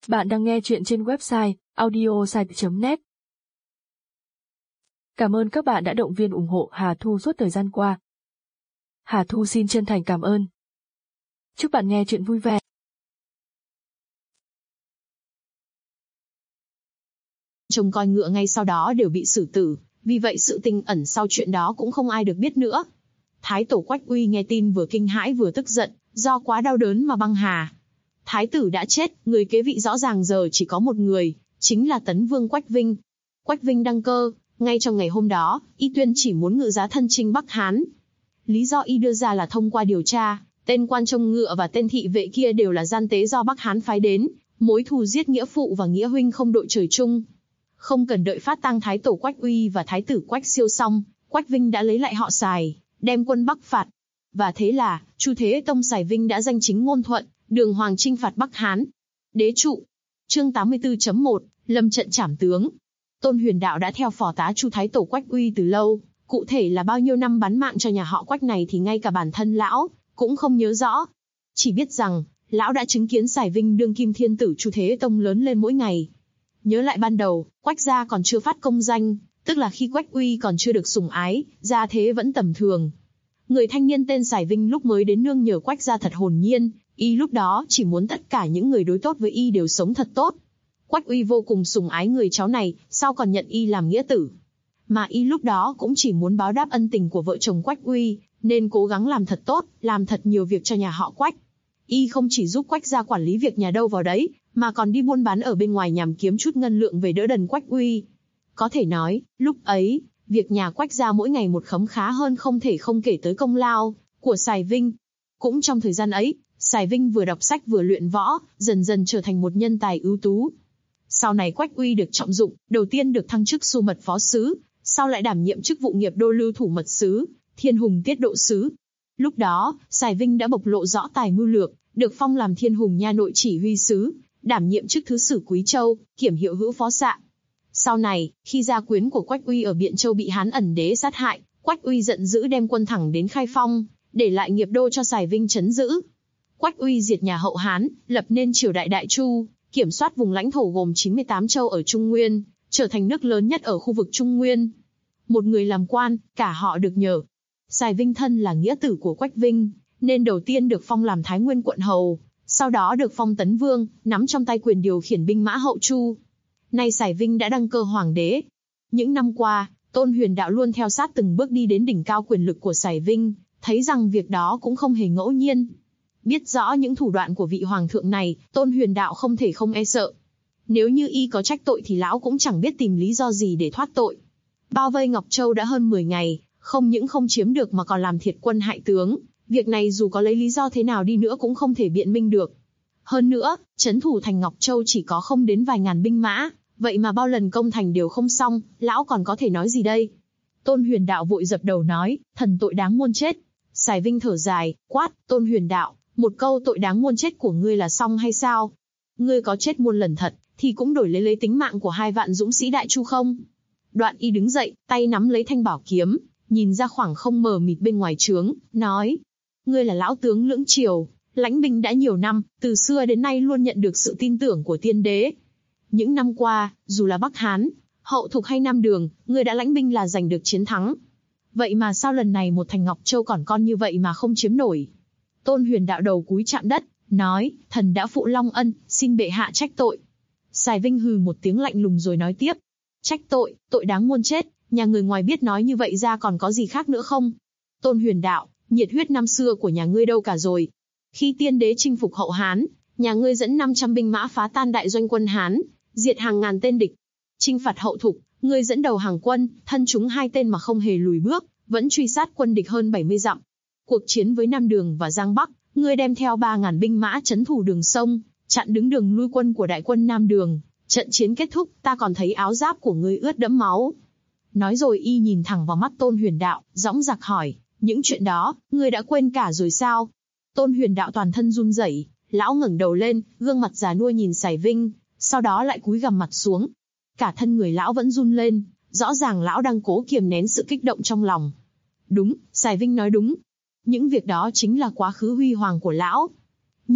Bạn đang nghe chuyện trên website audiosite.net. Cảm ơn các bạn đã động viên ủng hộ Hà Thu suốt thời gian qua. Hà Thu xin chân thành cảm ơn. Chúc bạn nghe chuyện vui vẻ. Trông coi ngựa ngay sau đó đều bị xử tử, vì vậy sự tình ẩn sau chuyện đó cũng không ai được biết nữa. Thái tổ Quách Uy nghe tin vừa kinh hãi vừa tức giận, do quá đau đớn mà băng hà. Thái tử đã chết, người kế vị rõ ràng giờ chỉ có một người, chính là Tấn Vương Quách Vinh. Quách Vinh đăng cơ, ngay trong ngày hôm đó, y tuyên chỉ muốn ngự giá thân chinh Bắc Hán. Lý do y đưa ra là thông qua điều tra, tên quan trông ngựa và tên thị vệ kia đều là gian tế do Bắc Hán phái đến, mối thù giết nghĩa phụ và nghĩa huynh không đội trời chung. Không cần đợi phát tang Thái tổ Quách Uy và Thái tử Quách Siêu xong, Quách Vinh đã lấy lại họ Sài, đem quân Bắc phạt. Và thế là, Chu Thế Tông Sài Vinh đã danh chính ngôn thuận, đường hoàng chinh phạt Bắc Hán. Đế trụ. Chương 84.1, lâm trận trảm tướng. Tôn Huyền Đạo đã theo phò tá Chu Thái tổ Quách Uy từ lâu, cụ thể là bao nhiêu năm bán mạng cho nhà họ Quách này thì ngay cả bản thân lão cũng không nhớ rõ. Chỉ biết rằng, lão đã chứng kiến Sài Vinh đương kim thiên tử Chu Thế Tông lớn lên mỗi ngày. Nhớ lại ban đầu, Quách gia còn chưa phát công danh, tức là khi Quách Uy còn chưa được sủng ái, gia thế vẫn tầm thường. Người thanh niên tên Sài Vinh lúc mới đến nương nhờ Quách gia thật hồn nhiên, y lúc đó chỉ muốn tất cả những người đối tốt với y đều sống thật tốt. Quách Uy vô cùng sủng ái người cháu này, sao còn nhận y làm nghĩa tử. Mà y lúc đó cũng chỉ muốn báo đáp ân tình của vợ chồng Quách Uy, nên cố gắng làm thật tốt, làm thật nhiều việc cho nhà họ Quách. Y không chỉ giúp Quách gia quản lý việc nhà đâu vào đấy, mà còn đi buôn bán ở bên ngoài nhằm kiếm chút ngân lượng về đỡ đần Quách Uy. Có thể nói, lúc ấy, việc nhà Quách gia mỗi ngày một khấm khá hơn không thể không kể tới công lao của Sài Vinh. Cũng trong thời gian ấy, Sài Vinh vừa đọc sách vừa luyện võ, dần dần trở thành một nhân tài ưu tú. Sau này Quách Uy được trọng dụng, đầu tiên được thăng chức Xu Mật Phó Sứ, sau lại đảm nhiệm chức vụ Nghiệp Đô Lưu Thủ Mật Sứ, Thiên Hùng Tiết Độ Sứ. Lúc đó, Sài Vinh đã bộc lộ rõ tài mưu lược, được phong làm Thiên Hùng Nha Nội Chỉ Huy Sứ, đảm nhiệm chức Thứ Sử Quý Châu, Kiểm Hiệu Hữu Phó Xạ. Sau này, khi gia quyến của Quách Uy ở Biện Châu bị Hán ẩn đế sát hại, Quách Uy giận dữ đem quân thẳng đến Khai Phong, để lại Nghiệp Đô cho Sài Vinh trấn giữ. Quách Uy diệt nhà Hậu Hán, lập nên triều đại Đại Chu, kiểm soát vùng lãnh thổ gồm 98 châu ở Trung Nguyên, trở thành nước lớn nhất ở khu vực Trung Nguyên. Một người làm quan, cả họ được nhờ. Sài Vinh thân là nghĩa tử của Quách Vinh, nên đầu tiên được phong làm Thái Nguyên quận hầu, sau đó được phong Tấn Vương, nắm trong tay quyền điều khiển binh mã Hậu Chu. Nay Sài Vinh đã đăng cơ hoàng đế. Những năm qua, Tôn Huyền Đạo luôn theo sát từng bước đi đến đỉnh cao quyền lực của Sài Vinh, thấy rằng việc đó cũng không hề ngẫu nhiên. Biết rõ những thủ đoạn của vị hoàng thượng này, Tôn Huyền Đạo không thể không e sợ. Nếu như y có trách tội thì lão cũng chẳng biết tìm lý do gì để thoát tội. Bao vây Ngọc Châu đã hơn 10 ngày, không những không chiếm được mà còn làm thiệt quân hại tướng. Việc này dù có lấy lý do thế nào đi nữa cũng không thể biện minh được. Hơn nữa, trấn thủ thành Ngọc Châu chỉ có không đến vài ngàn binh mã, vậy mà bao lần công thành đều không xong, lão còn có thể nói gì đây? Tôn Huyền Đạo vội dập đầu nói, thần tội đáng muôn chết. Sài Vinh thở dài, quát, Tôn Huyền Đạo, một câu tội đáng muôn chết của ngươi là xong hay sao? Ngươi có chết muôn lần thật, thì cũng đổi lấy tính mạng của 2 vạn dũng sĩ Đại Chu không? Đoạn y đứng dậy, tay nắm lấy thanh bảo kiếm, nhìn ra khoảng không mờ mịt bên ngoài trướng, nói, ngươi là lão tướng lưỡng triều, lãnh binh đã nhiều năm, từ xưa đến nay luôn nhận được sự tin tưởng của tiên đế. Những năm qua, dù là Bắc Hán, Hậu Thục hay Nam Đường, ngươi đã lãnh binh là giành được chiến thắng. Vậy mà sao lần này một thành Ngọc Châu còn con như vậy mà không chiếm nổi? Tôn Huyền Đạo đầu cúi chạm đất, nói, thần đã phụ long ân, xin bệ hạ trách tội. Sài Vinh hừ một tiếng lạnh lùng rồi nói tiếp, trách tội, tội đáng muôn chết, nhà người ngoài biết nói như vậy ra còn có gì khác nữa không? Tôn Huyền Đạo, nhiệt huyết năm xưa của nhà ngươi đâu cả rồi? Khi tiên đế chinh phục Hậu Hán, nhà ngươi dẫn 500 binh mã phá tan đại doanh quân Hán, diệt hàng ngàn tên địch. Chinh phạt Hậu Thục, ngươi dẫn đầu hàng quân, thân chúng 2 tên mà không hề lùi bước, vẫn truy sát quân địch hơn 70 dặm. Cuộc chiến với Nam Đường và Giang Bắc, ngươi đem theo 3.000 binh mã trấn thủ đường sông, chặn đứng đường lui quân của đại quân Nam Đường. Trận chiến kết thúc, ta còn thấy áo giáp của ngươi ướt đẫm máu. Nói rồi y nhìn thẳng vào mắt Tôn Huyền Đạo, dõng dạc hỏi, những chuyện đó, ngươi đã quên cả rồi sao? Tôn Huyền Đạo toàn thân run rẩy, lão ngẩng đầu lên, gương mặt già nua nhìn Sài Vinh, sau đó lại cúi gằm mặt xuống. Cả thân người lão vẫn run lên, rõ ràng lão đang cố kiềm nén sự kích động trong lòng. Đúng, Sài Vinh nói đúng. Những việc đó chính là quá khứ huy hoàng của lão. Nhưng,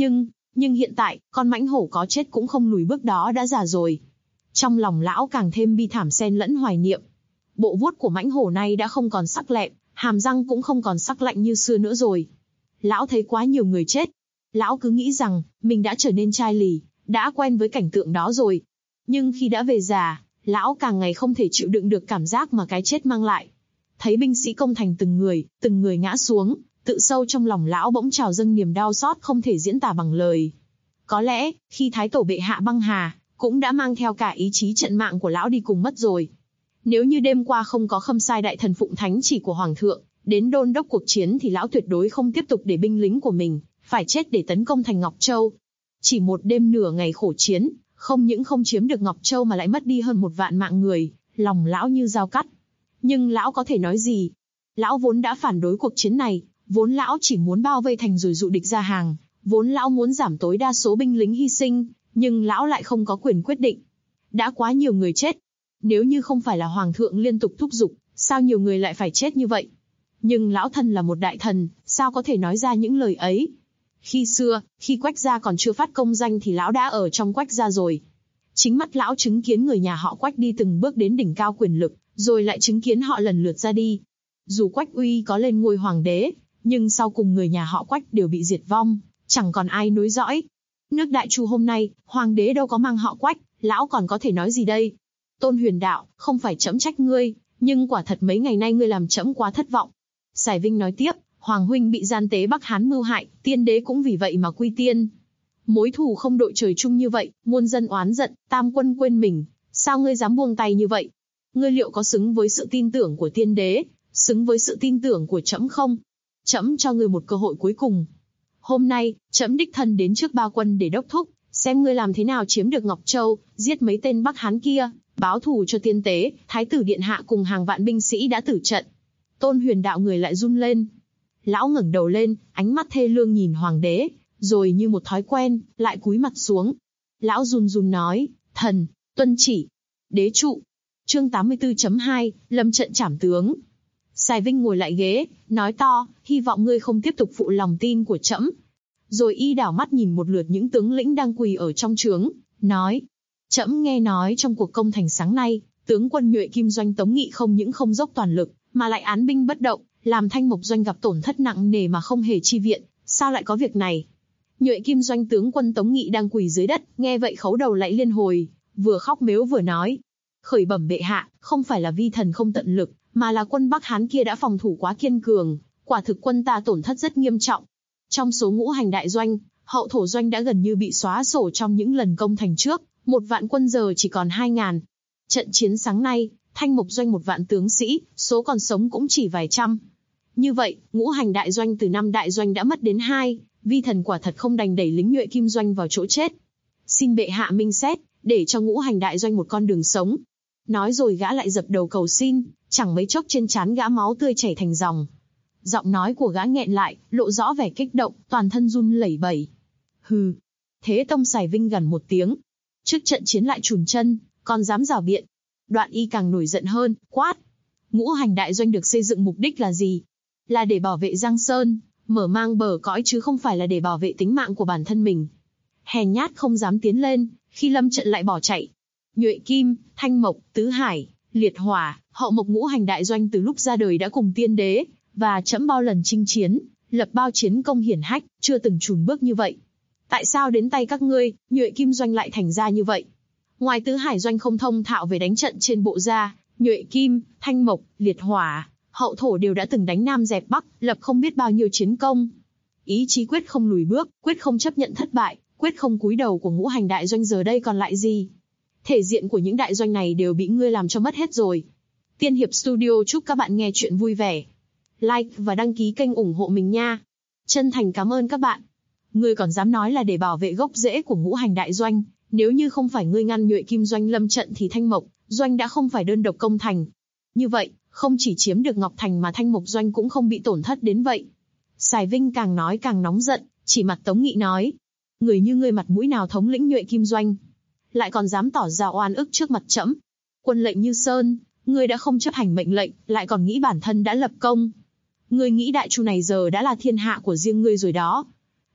Nhưng hiện tại, con mãnh hổ có chết cũng không lùi bước đó đã già rồi. Trong lòng lão càng thêm bi thảm xen lẫn hoài niệm. Bộ vuốt của mãnh hổ này đã không còn sắc lẹm, hàm răng cũng không còn sắc lạnh như xưa nữa rồi. Lão thấy quá nhiều người chết. Lão cứ nghĩ rằng, mình đã trở nên chai lì, đã quen với cảnh tượng đó rồi. Nhưng khi đã về già, lão càng ngày không thể chịu đựng được cảm giác mà cái chết mang lại. Thấy binh sĩ công thành từng người ngã xuống, tự sâu trong lòng lão bỗng trào dâng niềm đau xót không thể diễn tả bằng lời. Có lẽ, khi Thái Tổ bệ hạ băng hà, cũng đã mang theo cả ý chí trận mạng của lão đi cùng mất rồi. Nếu như đêm qua không có Khâm Sai đại thần phụng thánh chỉ của Hoàng thượng, đến đôn đốc cuộc chiến thì lão tuyệt đối không tiếp tục để binh lính của mình phải chết để tấn công thành Ngọc Châu. Chỉ một đêm nửa ngày khổ chiến, không những không chiếm được Ngọc Châu mà lại mất đi hơn 1 vạn mạng người, lòng lão như dao cắt. Nhưng lão có thể nói gì? Lão vốn đã phản đối cuộc chiến này, vốn lão chỉ muốn bao vây thành rồi dụ địch ra hàng, vốn lão muốn giảm tối đa số binh lính hy sinh, nhưng lão lại không có quyền quyết định. Đã quá nhiều người chết. Nếu như không phải là Hoàng thượng liên tục thúc giục, sao nhiều người lại phải chết như vậy? Nhưng lão thân là một đại thần, sao có thể nói ra những lời ấy? Khi xưa, khi Quách gia còn chưa phát công danh thì lão đã ở trong Quách gia rồi. Chính mắt lão chứng kiến người nhà họ Quách đi từng bước đến đỉnh cao quyền lực, rồi lại chứng kiến họ lần lượt ra đi. Dù Quách Uy có lên ngôi hoàng đế, nhưng sau cùng người nhà họ Quách đều bị diệt vong, chẳng còn ai nối dõi. Nước Đại Chu hôm nay, hoàng đế đâu có mang họ Quách, lão còn có thể nói gì đây? Tôn Huyền Đạo, không phải trẫm trách ngươi, nhưng quả thật mấy ngày nay ngươi làm trẫm quá thất vọng. Sài Vinh nói tiếp, Hoàng huynh bị gian tế Bắc Hán mưu hại, tiên đế cũng vì vậy mà quy tiên. Mối thù không đội trời chung như vậy, muôn dân oán giận, tam quân quên mình, sao ngươi dám buông tay như vậy? Ngươi liệu có xứng với sự tin tưởng của tiên đế, xứng với sự tin tưởng của trẫm không? Trẫm cho ngươi một cơ hội cuối cùng. Hôm nay, trẫm đích thân đến trước ba quân để đốc thúc, xem ngươi làm thế nào chiếm được Ngọc Châu, giết mấy tên Bắc Hán kia, báo thù cho tiên tế, Thái tử điện hạ cùng hàng vạn binh sĩ đã tử trận. Tôn Huyền Đạo người lại run lên. Lão ngẩng đầu lên, ánh mắt thê lương nhìn hoàng đế, rồi như một thói quen, lại cúi mặt xuống. Lão run run nói, thần, tuân chỉ. Đế trụ. Chương 84.2, lâm trận trảm tướng. Sài Vinh ngồi lại ghế, nói to, hy vọng ngươi không tiếp tục phụ lòng tin của trẫm. Rồi y đảo mắt nhìn một lượt những tướng lĩnh đang quỳ ở trong trướng, nói, trẫm nghe nói trong cuộc công thành sáng nay, tướng quân Nhuệ Kim Doanh Tống Nghị không những không dốc toàn lực, mà lại án binh bất động, làm Thanh Mộc Doanh gặp tổn thất nặng nề mà không hề chi viện, sao lại có việc này? Nhuệ Kim Doanh tướng quân Tống Nghị đang quỳ dưới đất, nghe vậy khấu đầu lại liên hồi, vừa khóc mếu vừa nói, khởi bẩm bệ hạ, không phải là vi thần không tận lực, mà là quân Bắc Hán kia đã phòng thủ quá kiên cường, quả thực quân ta tổn thất rất nghiêm trọng. Trong số ngũ hành đại doanh, hậu thổ doanh đã gần như bị xóa sổ trong những lần công thành trước, 1 vạn quân giờ chỉ còn 2.000. Trận chiến sáng nay, Thanh Mộc Doanh 1 vạn tướng sĩ, số còn sống cũng chỉ vài trăm. Như vậy, ngũ hành đại doanh từ 5 đại doanh đã mất đến 2, vi thần quả thật không đành đẩy lính Nhuệ Kim Doanh vào chỗ chết. Xin bệ hạ minh xét, để cho ngũ hành đại doanh một con đường sống. Nói rồi gã lại dập đầu cầu xin, chẳng mấy chốc trên trán gã máu tươi chảy thành dòng. Giọng nói của gã nghẹn lại, lộ rõ vẻ kích động, toàn thân run lẩy bẩy. Hừ. Thế Tông Sài Vinh gằn một tiếng. Trước trận chiến lại chùn chân, còn dám rảo biện. Đoạn y càng nổi giận hơn, quát. Ngũ hành đại doanh được xây dựng mục đích là gì? Là để bảo vệ Giang Sơn, mở mang bờ cõi chứ không phải là để bảo vệ tính mạng của bản thân mình. Hèn nhát không dám tiến lên, khi lâm trận lại bỏ chạy. Nhuệ Kim, Thanh Mộc, Tứ Hải, Liệt Hỏa, Hậu Mộc ngũ hành đại doanh từ lúc ra đời đã cùng tiên đế, và trẫm bao lần chinh chiến, lập bao chiến công hiển hách, chưa từng chùn bước như vậy. Tại sao đến tay các ngươi, Nhuệ Kim doanh lại thành ra như vậy? Ngoài Tứ Hải doanh không thông thạo về đánh trận trên bộ ra, Nhuệ Kim, Thanh Mộc, Liệt Hỏa, Hậu Thổ đều đã từng đánh Nam dẹp Bắc, lập không biết bao nhiêu chiến công. Ý chí quyết không lùi bước, quyết không chấp nhận thất bại, quyết không cúi đầu của ngũ hành đại doanh giờ đây còn lại gì? Thể diện của những đại doanh này đều bị ngươi làm cho mất hết rồi. Tiên Hiệp Studio chúc các bạn nghe chuyện vui vẻ. Like và đăng ký kênh ủng hộ mình nha. Chân thành cảm ơn các bạn. Ngươi còn dám nói là để bảo vệ gốc rễ của ngũ hành đại doanh, nếu như không phải ngươi ngăn Nhuệ Kim doanh lâm trận thì Thanh Mộc doanh đã không phải đơn độc công thành. Như vậy, không chỉ chiếm được Ngọc Thành mà Thanh Mộc doanh cũng không bị tổn thất đến vậy. Sài Vinh càng nói càng nóng giận, chỉ mặt Tống Nghị nói. Người như ngươi mặt mũi nào thống lĩnh Nhuệ Kim doanh, lại còn dám tỏ ra oan ức trước mặt trẫm. Quân lệnh như sơn, ngươi đã không chấp hành mệnh lệnh, lại còn nghĩ bản thân đã lập công. Ngươi nghĩ Đại Chu này giờ đã là thiên hạ của riêng ngươi rồi đó.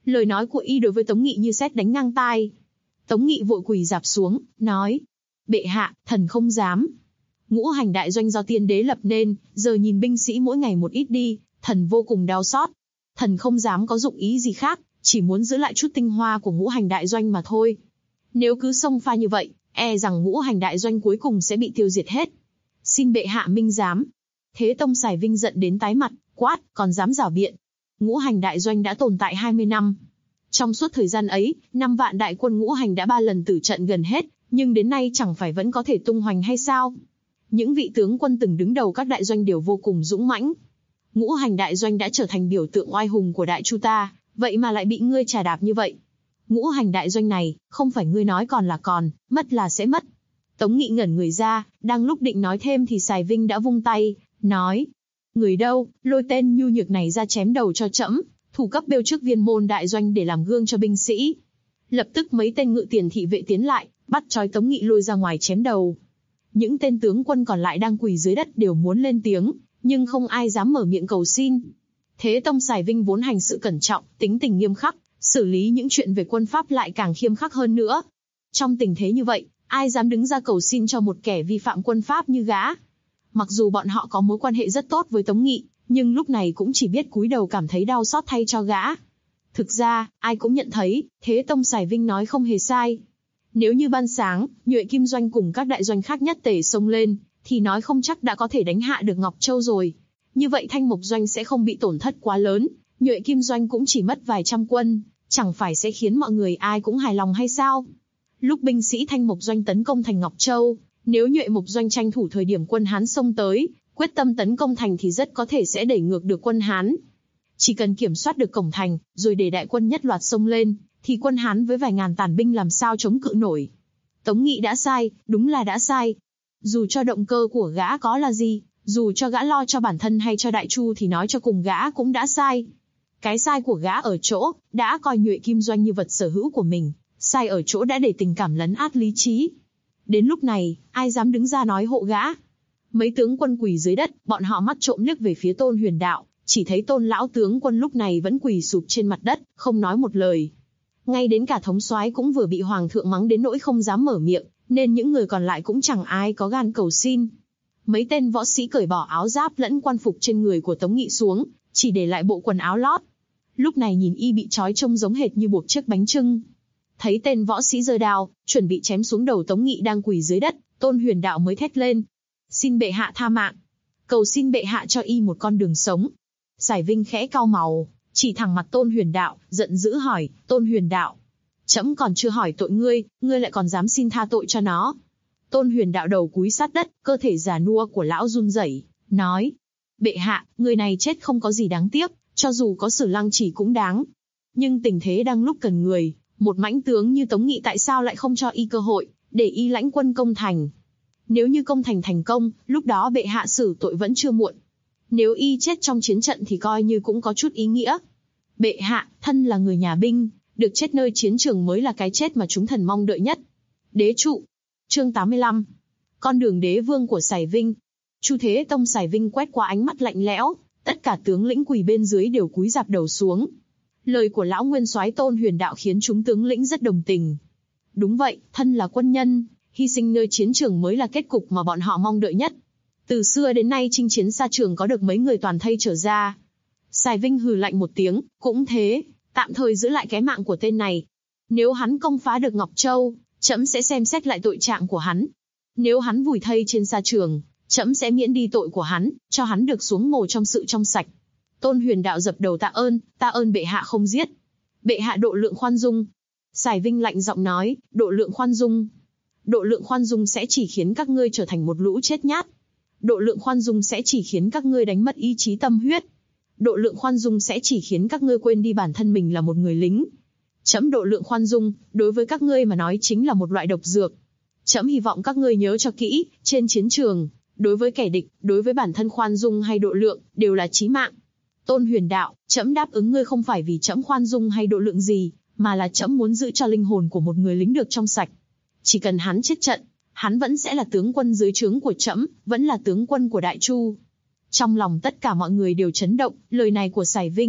Lời nói của y đối với Tống Nghị như sét đánh ngang tai. Tống Nghị vội quỳ rạp xuống, nói: Bệ hạ, thần không dám. Ngũ hành đại doanh do tiên đế lập nên, giờ nhìn binh sĩ mỗi ngày một ít đi, thần vô cùng đau xót. Thần không dám có dụng ý gì khác, chỉ muốn giữ lại chút tinh hoa của ngũ hành đại doanh mà thôi. Nếu cứ xông pha như vậy, e rằng ngũ hành đại doanh cuối cùng sẽ bị tiêu diệt hết. Xin bệ hạ minh giám. Thế Tông Sài Vinh giận đến tái mặt, quát: còn dám rảo biện. Ngũ hành đại doanh đã tồn tại 20 năm. Trong suốt thời gian ấy, 5 vạn đại quân ngũ hành đã 3 lần tử trận gần hết, nhưng đến nay chẳng phải vẫn có thể tung hoành hay sao? Những vị tướng quân từng đứng đầu các đại doanh đều vô cùng dũng mãnh. Ngũ hành đại doanh đã trở thành biểu tượng oai hùng của Đại Chu ta, vậy mà lại bị ngươi trà đạp như vậy. Ngũ hành đại doanh này, không phải ngươi nói còn là còn, mất là sẽ mất. Tống Nghị ngẩn người ra, đang lúc định nói thêm thì Sài Vinh đã vung tay, nói: Người đâu, lôi tên nhu nhược này ra chém đầu cho trẫm, thủ cấp bêu trước viên môn đại doanh để làm gương cho binh sĩ. Lập tức mấy tên ngự tiền thị vệ tiến lại, bắt trói Tống Nghị lôi ra ngoài chém đầu. Những tên tướng quân còn lại đang quỳ dưới đất đều muốn lên tiếng, nhưng không ai dám mở miệng cầu xin. Thế Tông Sài Vinh vốn hành sự cẩn trọng, tính tình nghiêm khắc, xử lý những chuyện về quân pháp lại càng khiêm khắc hơn nữa. Trong tình thế như vậy, ai dám đứng ra cầu xin cho một kẻ vi phạm quân pháp như gã? Mặc dù bọn họ có mối quan hệ rất tốt với Tống Nghị, nhưng lúc này cũng chỉ biết cúi đầu cảm thấy đau xót thay cho gã. Thực ra, ai cũng nhận thấy, Thế Tông Sài Vinh nói không hề sai. Nếu như ban sáng, Nhuệ Kim Doanh cùng các đại doanh khác nhất tề xông lên, thì nói không chắc đã có thể đánh hạ được Ngọc Châu rồi. Như vậy Thanh Mộc Doanh sẽ không bị tổn thất quá lớn, Nhuệ Kim Doanh cũng chỉ mất vài trăm quân, chẳng phải sẽ khiến mọi người ai cũng hài lòng hay sao? Lúc binh sĩ Thanh Mộc Doanh tấn công thành Ngọc Châu, nếu Nhuệ Mộc Doanh tranh thủ thời điểm quân Hán xông tới, quyết tâm tấn công thành thì rất có thể sẽ đẩy ngược được quân Hán. Chỉ cần kiểm soát được cổng thành, rồi để đại quân nhất loạt xông lên, thì quân Hán với vài ngàn tàn binh làm sao chống cự nổi. Tống Nghị đã sai, đúng là đã sai. Dù cho động cơ của gã có là gì, dù cho gã lo cho bản thân hay cho Đại Chu thì nói cho cùng gã cũng đã sai. Cái sai của gã ở chỗ, đã coi Nhuệ Kim Doanh như vật sở hữu của mình, sai ở chỗ đã để tình cảm lấn át lý trí. Đến lúc này, ai dám đứng ra nói hộ gã? Mấy tướng quân quỳ dưới đất, bọn họ mắt trộm liếc về phía Tôn Huyền Đạo, chỉ thấy Tôn lão tướng quân lúc này vẫn quỳ sụp trên mặt đất, không nói một lời. Ngay đến cả thống soái cũng vừa bị hoàng thượng mắng đến nỗi không dám mở miệng, nên những người còn lại cũng chẳng ai có gan cầu xin. Mấy tên võ sĩ cởi bỏ áo giáp lẫn quan phục trên người của Tống Nghị xuống, chỉ để lại bộ quần áo lót. Lúc này nhìn y bị trói trông giống hệt như buộc chiếc bánh chưng. Thấy tên võ sĩ giơ đao, chuẩn bị chém xuống đầu Tống Nghị đang quỳ dưới đất, Tôn Huyền Đạo mới thét lên: Xin bệ hạ tha mạng, cầu xin bệ hạ cho y một con đường sống. Sài Vinh khẽ cau màu, chỉ thẳng mặt Tôn Huyền Đạo, giận dữ hỏi: Tôn Huyền Đạo, trẫm còn chưa hỏi tội ngươi, ngươi lại còn dám xin tha tội cho nó? Tôn Huyền Đạo đầu cúi sát đất, cơ thể già nua của lão run rẩy, nói: Bệ hạ, người này chết không có gì đáng tiếc, cho dù có xử lăng trì cũng đáng. Nhưng tình thế đang lúc cần người, một mãnh tướng như Tống Nghị tại sao lại không cho y cơ hội, để y lãnh quân công thành? Nếu như công thành thành công, lúc đó bệ hạ xử tội vẫn chưa muộn. Nếu y chết trong chiến trận thì coi như cũng có chút ý nghĩa. Bệ hạ, thân là người nhà binh, được chết nơi chiến trường mới là cái chết mà chúng thần mong đợi nhất. Đế trụ. Chương 85. Con đường đế vương của Sài Vinh. Chu Thế Tông Sài Vinh quét qua ánh mắt lạnh lẽo, tất cả tướng lĩnh quỳ bên dưới đều cúi rạp đầu xuống. Lời của lão nguyên soái Tôn Huyền Đạo khiến chúng tướng lĩnh rất đồng tình. Đúng vậy, thân là quân nhân, hy sinh nơi chiến trường mới là kết cục mà bọn họ mong đợi nhất. Từ xưa đến nay chinh chiến xa trường có được mấy người toàn thây trở ra. Sài Vinh hừ lạnh một tiếng, cũng thế, tạm thời giữ lại cái mạng của tên này. Nếu hắn công phá được Ngọc Châu, trẫm sẽ xem xét lại tội trạng của hắn. Nếu hắn vùi thây trên sa trường, trẫm sẽ miễn đi tội của hắn, cho hắn được xuống mồ trong sự trong sạch. Tôn Huyền Đạo dập đầu tạ ơn bệ hạ không giết. Bệ hạ độ lượng khoan dung. Sài Vinh lạnh giọng nói: Độ lượng khoan dung. Độ lượng khoan dung sẽ chỉ khiến các ngươi trở thành một lũ chết nhát. Độ lượng khoan dung sẽ chỉ khiến các ngươi đánh mất ý chí tâm huyết. Độ lượng khoan dung sẽ chỉ khiến các ngươi quên đi bản thân mình là một người lính. Trẫm độ lượng khoan dung, đối với các ngươi mà nói chính là một loại độc dược. Trẫm hy vọng các ngươi nhớ cho kỹ, trên chiến trường, đối với kẻ địch, đối với bản thân khoan dung hay độ lượng, đều là chí mạng. Tôn Huyền Đạo, trẫm đáp ứng ngươi không phải vì trẫm khoan dung hay độ lượng gì, mà là trẫm muốn giữ cho linh hồn của một người lính được trong sạch. Chỉ cần hắn chết trận, hắn vẫn sẽ là tướng quân dưới trướng của trẫm, vẫn là tướng quân của Đại Chu. Trong lòng tất cả mọi người đều chấn động, lời này của Sài Vinh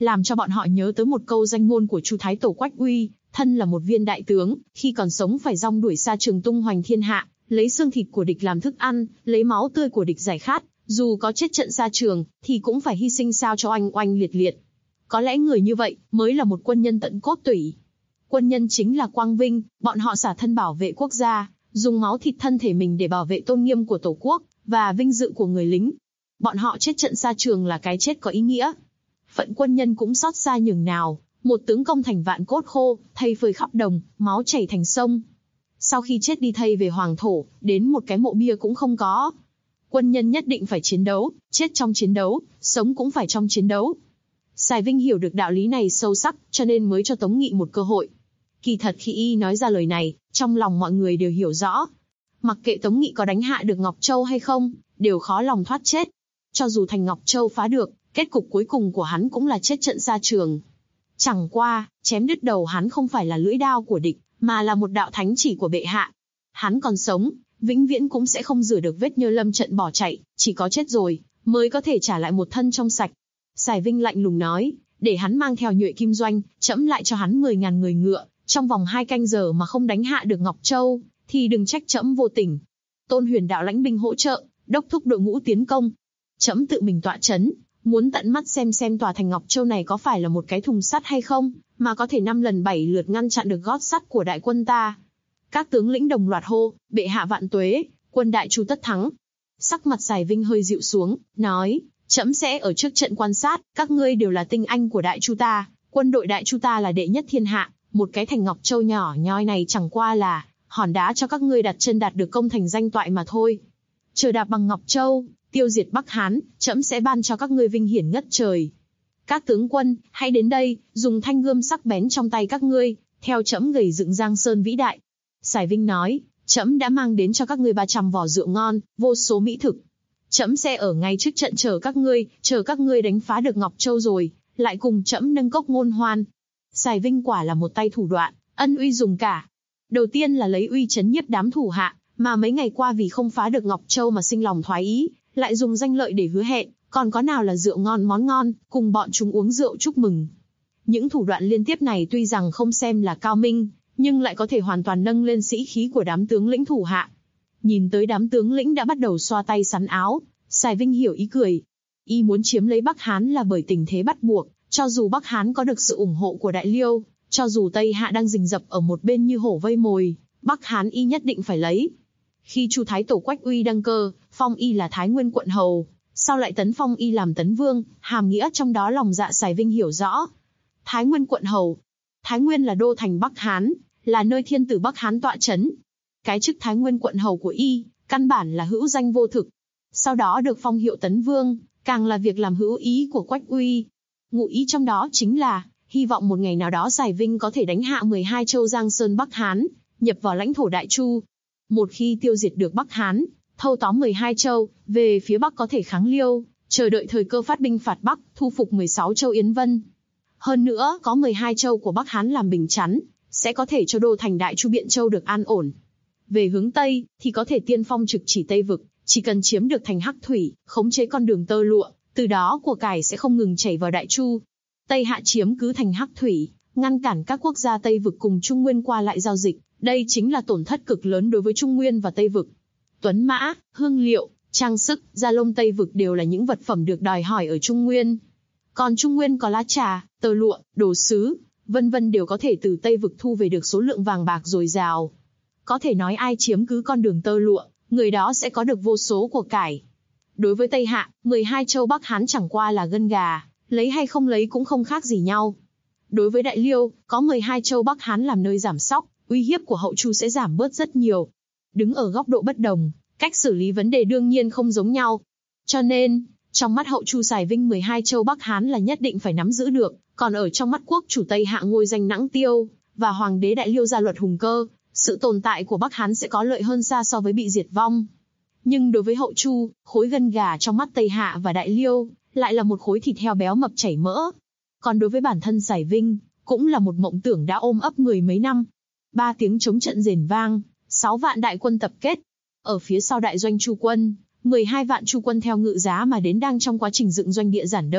làm cho bọn họ nhớ tới một câu danh ngôn của Chu Thái Tổ Quách Uy, thân là một viên đại tướng, khi còn sống phải rong đuổi xa trường tung hoành thiên hạ, lấy xương thịt của địch làm thức ăn, lấy máu tươi của địch giải khát, dù có chết trận xa trường, thì cũng phải hy sinh sao cho oanh oanh liệt liệt. Có lẽ người như vậy mới là một quân nhân tận cốt tủy. Quân nhân chính là quang vinh, bọn họ xả thân bảo vệ quốc gia, dùng máu thịt thân thể mình để bảo vệ tôn nghiêm của Tổ quốc và vinh dự của người lính. Bọn họ chết trận xa trường là cái chết có ý nghĩa. Phận quân nhân cũng xót xa nhường nào, một tướng công thành vạn cốt khô, thây phơi khắp đồng, máu chảy thành sông. Sau khi chết đi thây về hoàng thổ, đến một cái mộ bia cũng không có. Quân nhân nhất định phải chiến đấu, chết trong chiến đấu, sống cũng phải trong chiến đấu. Sài Vinh hiểu được đạo lý này sâu sắc, cho nên mới cho Tống Nghị một cơ hội. Kỳ thật khi y nói ra lời này, trong lòng mọi người đều hiểu rõ. Mặc kệ Tống Nghị có đánh hạ được Ngọc Châu hay không, đều khó lòng thoát chết. Cho dù thành Ngọc Châu phá được, kết cục cuối cùng của hắn cũng là chết trận xa trường. Chẳng qua, chém đứt đầu hắn không phải là lưỡi đao của địch, mà là một đạo thánh chỉ của bệ hạ. Hắn còn sống, vĩnh viễn cũng sẽ không rửa được vết nhơ lâm trận bỏ chạy, chỉ có chết rồi, mới có thể trả lại một thân trong sạch. Sài Vinh lạnh lùng nói, để hắn mang theo Nhuệ Kim Doanh, trẫm lại cho hắn 10.000 người ngựa, trong vòng 2 canh giờ mà không đánh hạ được Ngọc Châu, thì đừng trách trẫm vô tình. Tôn Huyền Đạo lãnh binh hỗ trợ, đốc thúc đội ngũ tiến công. Trẫm tự mình tọa chấn, muốn tận mắt xem tòa thành Ngọc Châu này có phải là một cái thùng sắt hay không, mà có thể 5 lần 7 lượt ngăn chặn được gót sắt của đại quân ta. Các tướng lĩnh đồng loạt hô, bệ hạ vạn tuế, quân đại chu tất thắng. Sắc mặt Sài Vinh hơi dịu xuống, nói, trẫm sẽ ở trước trận quan sát, các ngươi đều là tinh anh của đại chu ta, quân đội đại chu ta là đệ nhất thiên hạ, một cái thành Ngọc Châu nhỏ nhoi này chẳng qua là hòn đá cho các ngươi đặt chân đạt được công thành danh toại mà thôi. Chờ đạp bằng Ngọc Châu, tiêu diệt Bắc Hán, trẫm sẽ ban cho các ngươi vinh hiển ngất trời. Các tướng quân, hãy đến đây, dùng thanh gươm sắc bén trong tay các ngươi, theo trẫm gầy dựng Giang Sơn vĩ đại. Sài Vinh nói, trẫm đã mang đến cho các ngươi 300 vò rượu ngon, vô số mỹ thực. Trẫm sẽ ở ngay trước trận chờ các ngươi đánh phá được Ngọc Châu rồi, lại cùng trẫm nâng cốc ngôn hoan. Sài Vinh quả là một tay thủ đoạn, ân uy dùng cả. Đầu tiên là lấy uy chấn nhiếp đám thủ hạ, mà mấy ngày qua vì không phá được Ngọc Châu mà sinh lòng thoái ý, lại dùng danh lợi để hứa hẹn, còn có nào là rượu ngon món ngon, cùng bọn chúng uống rượu chúc mừng. Những thủ đoạn liên tiếp này tuy rằng không xem là cao minh, nhưng lại có thể hoàn toàn nâng lên sĩ khí của đám tướng lĩnh thủ hạ. Nhìn tới đám tướng lĩnh đã bắt đầu xoa tay sắn áo, Sài Vinh hiểu ý cười. Y muốn chiếm lấy Bắc Hán là bởi tình thế bắt buộc, cho dù Bắc Hán có được sự ủng hộ của Đại Liêu, cho dù Tây Hạ đang rình rập ở một bên như hổ vây mồi, Bắc Hán y nhất định phải lấy. Khi Chu Thái Tổ Quách Uy đăng cơ, phong y là Thái Nguyên quận hầu, sau lại tấn phong y làm tấn vương, hàm nghĩa trong đó lòng dạ Sài Vinh hiểu rõ. Thái Nguyên quận hầu, Thái Nguyên là đô thành Bắc Hán, là nơi thiên tử Bắc Hán tọa chấn. Cái chức Thái Nguyên quận hầu của y, căn bản là hữu danh vô thực. Sau đó được phong hiệu tấn vương, càng là việc làm hữu ý của Quách Uy. Ngụ ý trong đó chính là, hy vọng một ngày nào đó Sài Vinh có thể đánh hạ 12 châu Giang Sơn Bắc Hán, nhập vào lãnh thổ Đại Chu. Một khi tiêu diệt được Bắc Hán, thâu tóm 12 châu, về phía Bắc có thể kháng Liêu, chờ đợi thời cơ phát binh phạt Bắc, thu phục 16 châu Yến Vân. Hơn nữa, có 12 châu của Bắc Hán làm bình chắn, sẽ có thể cho đô thành Đại Chu Biện Châu được an ổn. Về hướng Tây, thì có thể tiên phong trực chỉ Tây Vực, chỉ cần chiếm được thành Hắc Thủy, khống chế con đường tơ lụa, từ đó của cải sẽ không ngừng chảy vào Đại Chu. Tây Hạ chiếm cứ thành Hắc Thủy, ngăn cản các quốc gia Tây Vực cùng Trung Nguyên qua lại giao dịch, đây chính là tổn thất cực lớn đối với Trung Nguyên và Tây Vực. Tuấn mã, hương liệu, trang sức, da lông Tây Vực đều là những vật phẩm được đòi hỏi ở Trung Nguyên. Còn Trung Nguyên có lá trà, tơ lụa, đồ sứ, vân vân đều có thể từ Tây Vực thu về được số lượng vàng bạc dồi dào. Có thể nói ai chiếm cứ con đường tơ lụa, người đó sẽ có được vô số của cải. Đối với Tây Hạ, 12 châu Bắc Hán chẳng qua là gân gà, lấy hay không lấy cũng không khác gì nhau. Đối với Đại Liêu, có 12 châu Bắc Hán làm nơi giảm sóc, uy hiếp của Hậu Chu sẽ giảm bớt rất nhiều. Đứng ở góc độ bất đồng, cách xử lý vấn đề đương nhiên không giống nhau. Cho nên, trong mắt Hậu Chu Sài Vinh 12 châu Bắc Hán là nhất định phải nắm giữ được, còn ở trong mắt quốc chủ Tây Hạ ngôi danh Nãng Tiêu, và Hoàng đế Đại Liêu Gia Luật Hùng Cơ, sự tồn tại của Bắc Hán sẽ có lợi hơn xa so với bị diệt vong. Nhưng đối với Hậu Chu, khối gân gà trong mắt Tây Hạ và Đại Liêu, lại là một khối thịt heo béo mập chảy mỡ. Còn đối với bản thân Sài Vinh, cũng là một mộng tưởng đã ôm ấp 10 mấy năm. 3 tiếng chống trận rền vang, 6 vạn đại quân tập kết. Ở phía sau đại doanh Chu quân, 12 vạn Chu quân theo ngự giá mà đến đang trong quá trình dựng doanh địa giản đơn,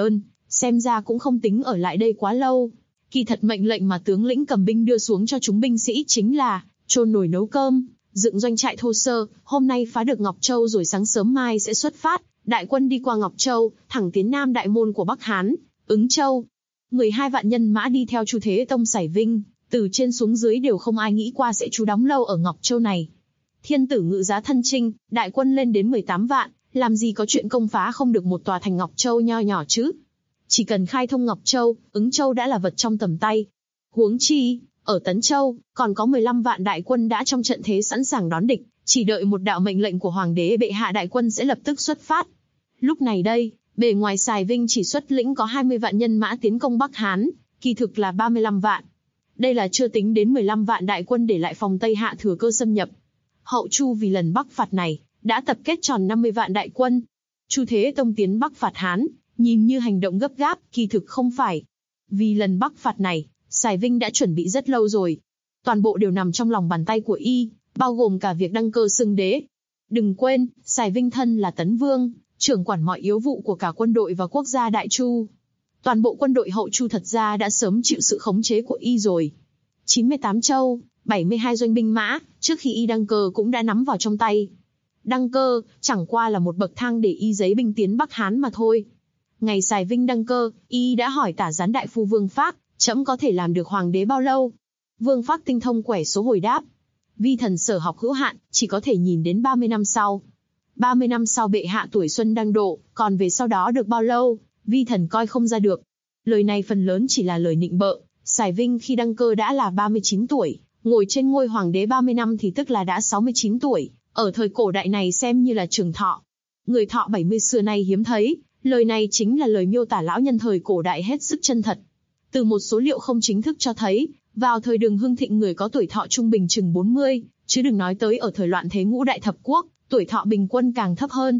Xem ra cũng không tính ở lại đây quá lâu. Kỳ thật mệnh lệnh mà tướng lĩnh cầm binh đưa xuống cho chúng binh sĩ chính là chôn nồi nấu cơm, dựng doanh trại thô sơ, hôm nay phá được Ngọc Châu rồi sáng sớm mai sẽ xuất phát, đại quân đi qua Ngọc Châu, thẳng tiến Nam đại môn của Bắc Hán, Ứng Châu. 12 vạn nhân mã đi theo Chu Thế Tông Sải Vinh, từ trên xuống dưới đều không ai nghĩ qua sẽ trú đóng lâu ở Ngọc Châu này. Thiên tử ngự giá thân chinh, đại quân lên đến 18 vạn, làm gì có chuyện công phá không được một tòa thành Ngọc Châu nho nhỏ chứ. Chỉ cần khai thông Ngọc Châu, Ứng Châu đã là vật trong tầm tay. Huống chi, ở Tấn Châu, còn có 15 vạn đại quân đã trong trận thế sẵn sàng đón địch, chỉ đợi một đạo mệnh lệnh của Hoàng đế bệ hạ đại quân sẽ lập tức xuất phát. Lúc này đây, bề ngoài Sài Vinh chỉ xuất lĩnh có 20 vạn nhân mã tiến công Bắc Hán, kỳ thực là 35 vạn. Đây là chưa tính đến 15 vạn đại quân để lại phòng Tây Hạ thừa cơ xâm nhập. Hậu Chu vì lần Bắc phạt này, đã tập kết tròn 50 vạn đại quân. Chu Thế Tông tiến Bắc phạt Hán, nhìn như hành động gấp gáp, kỳ thực không phải. Vì lần Bắc phạt này, Sài Vinh đã chuẩn bị rất lâu rồi. Toàn bộ đều nằm trong lòng bàn tay của y, bao gồm cả việc đăng cơ xưng đế. Đừng quên, Sài Vinh thân là Tấn Vương, trưởng quản mọi yếu vụ của cả quân đội và quốc gia Đại Chu. Toàn bộ quân đội Hậu Chu thật ra đã sớm chịu sự khống chế của y rồi. 98 châu, 72 doanh binh mã, trước khi y đăng cơ cũng đã nắm vào trong tay. Đăng cơ, chẳng qua là một bậc thang để y giấy binh tiến Bắc Hán mà thôi. Ngày Sài Vinh đăng cơ, y đã hỏi Tả Gián đại phu Vương Phác, trẫm có thể làm được hoàng đế bao lâu? Vương Phác tinh thông quẻ số hồi đáp. Vi thần sở học hữu hạn, chỉ có thể nhìn đến 30 năm sau. 30 năm sau bệ hạ tuổi xuân đang độ, còn về sau đó được bao lâu, vi thần coi không ra được. Lời này phần lớn chỉ là lời nịnh bợ. Sài Vinh khi đăng cơ đã là 39 tuổi, ngồi trên ngôi hoàng đế 30 năm thì tức là đã 69 tuổi, ở thời cổ đại này xem như là trường thọ. Người thọ 70 xưa nay hiếm thấy, lời này chính là lời miêu tả lão nhân thời cổ đại hết sức chân thật. Từ một số liệu không chính thức cho thấy, vào thời Đường hưng thịnh người có tuổi thọ trung bình chừng 40, chứ đừng nói tới ở thời loạn thế ngũ đại thập quốc, tuổi thọ bình quân càng thấp hơn.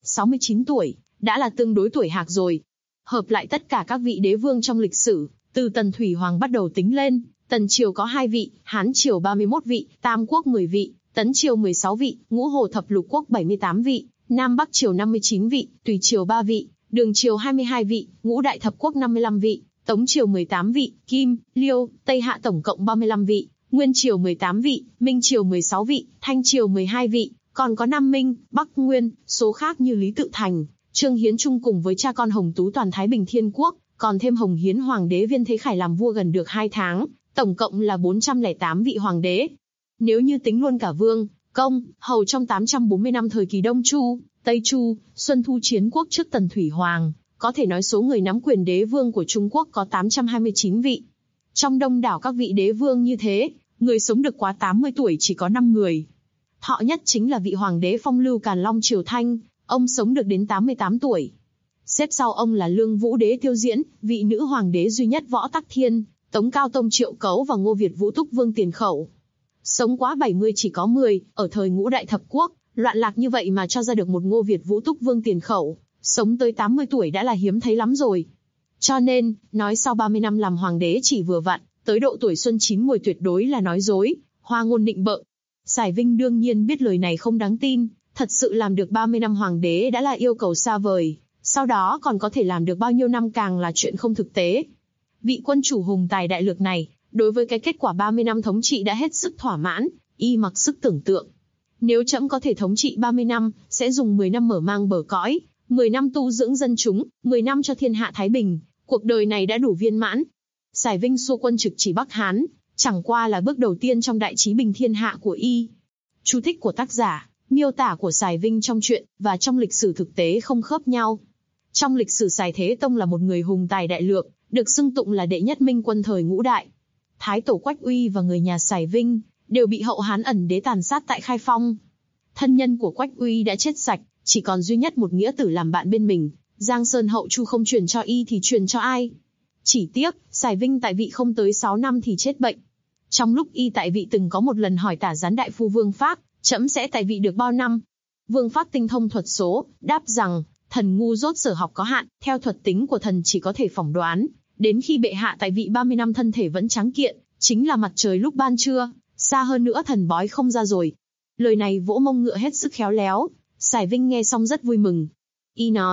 69 tuổi, đã là tương đối tuổi hạc rồi. Hợp lại tất cả các vị đế vương trong lịch sử, từ Tần Thủy Hoàng bắt đầu tính lên, Tần Triều có 2 vị, Hán Triều 31 vị, Tam Quốc 10 vị, Tấn Triều 16 vị, Ngũ Hồ Thập Lục Quốc 78 vị, Nam Bắc Triều 59 vị, Tùy Triều 3 vị, Đường Triều 22 vị, Ngũ Đại Thập Quốc 55 vị, Tống Triều 18 vị, Kim, Liêu, Tây Hạ tổng cộng 35 vị, Nguyên Triều 18 vị, Minh Triều 16 vị, Thanh Triều 12 vị, còn có Nam Minh, Bắc Nguyên, số khác như Lý Tự Thành, Trương Hiến Trung cùng với cha con Hồng Tú toàn Thái Bình Thiên Quốc, còn thêm Hồng Hiến Hoàng đế Viên Thế Khải làm vua gần được 2 tháng, tổng cộng là 408 vị hoàng đế. Nếu như tính luôn cả Vương, Công, Hầu trong 840 năm thời kỳ Đông Chu, Tây Chu, Xuân Thu chiến quốc trước Tần Thủy Hoàng, có thể nói số người nắm quyền đế vương của Trung Quốc có 829 vị. Trong đông đảo các vị đế vương như thế, người sống được quá 80 tuổi chỉ có 5 người. Thọ nhất chính là vị hoàng đế phong lưu Càn Long Triều Thanh, ông sống được đến 88 tuổi. Xếp sau ông là Lương Vũ đế Tiêu Diễn, vị nữ hoàng đế duy nhất Võ Tắc Thiên, Tống Cao Tông Triệu Cấu và Ngô Việt Vũ Túc Vương Tiền Khẩu. Sống quá 70 chỉ có 10, ở thời ngũ đại thập quốc, loạn lạc như vậy mà cho ra được một Ngô Việt Vũ Túc Vương Tiền Khẩu, sống tới 80 tuổi đã là hiếm thấy lắm rồi. Cho nên, nói sau 30 năm làm hoàng đế chỉ vừa vặn, tới độ tuổi xuân chín muồi tuyệt đối là nói dối, hoa ngôn nịnh bợ. Sài Vinh đương nhiên biết lời này không đáng tin, thật sự làm được 30 năm hoàng đế đã là yêu cầu xa vời, sau đó còn có thể làm được bao nhiêu năm càng là chuyện không thực tế. Vị quân chủ hùng tài đại lược này, đối với cái kết quả 30 năm thống trị đã hết sức thỏa mãn, y mặc sức tưởng tượng. Nếu trẫm có thể thống trị 30 năm, sẽ dùng 10 năm mở mang bờ cõi, 10 năm tu dưỡng dân chúng, 10 năm cho thiên hạ thái bình, cuộc đời này đã đủ viên mãn. Sài Vinh xua quân trực chỉ Bắc Hán, chẳng qua là bước đầu tiên trong đại chí bình thiên hạ của y. Chú thích của tác giả, miêu tả của Sài Vinh trong truyện và trong lịch sử thực tế không khớp nhau. Trong lịch sử Sài Thế Tông là một người hùng tài đại lược, được xưng tụng là đệ nhất minh quân thời ngũ đại. Thái tổ Quách Uy và người nhà Sài Vinh đều bị hậu Hán ẩn đế tàn sát tại Khai Phong. Thân nhân của Quách Uy đã chết sạch, chỉ còn duy nhất một nghĩa tử làm bạn bên mình. Giang Sơn Hậu Chu không truyền cho y thì truyền cho ai? Chỉ tiếc, Sài Vinh tại vị không tới 6 năm thì chết bệnh. Trong lúc y tại vị từng có một lần hỏi Tả Gián đại phu Vương Phác, trẫm sẽ tại vị được bao năm? Vương Phác tinh thông thuật số, đáp rằng, thần ngu dốt sở học có hạn, theo thuật tính của thần chỉ có thể phỏng đoán, đến khi bệ hạ tại vị 30 năm thân thể vẫn trắng kiện, chính là mặt trời lúc ban trưa, xa hơn nữa thần bói không ra rồi. Lời này vỗ mông ngựa hết sức khéo léo, Sài Vinh nghe xong rất vui mừng. Y nói,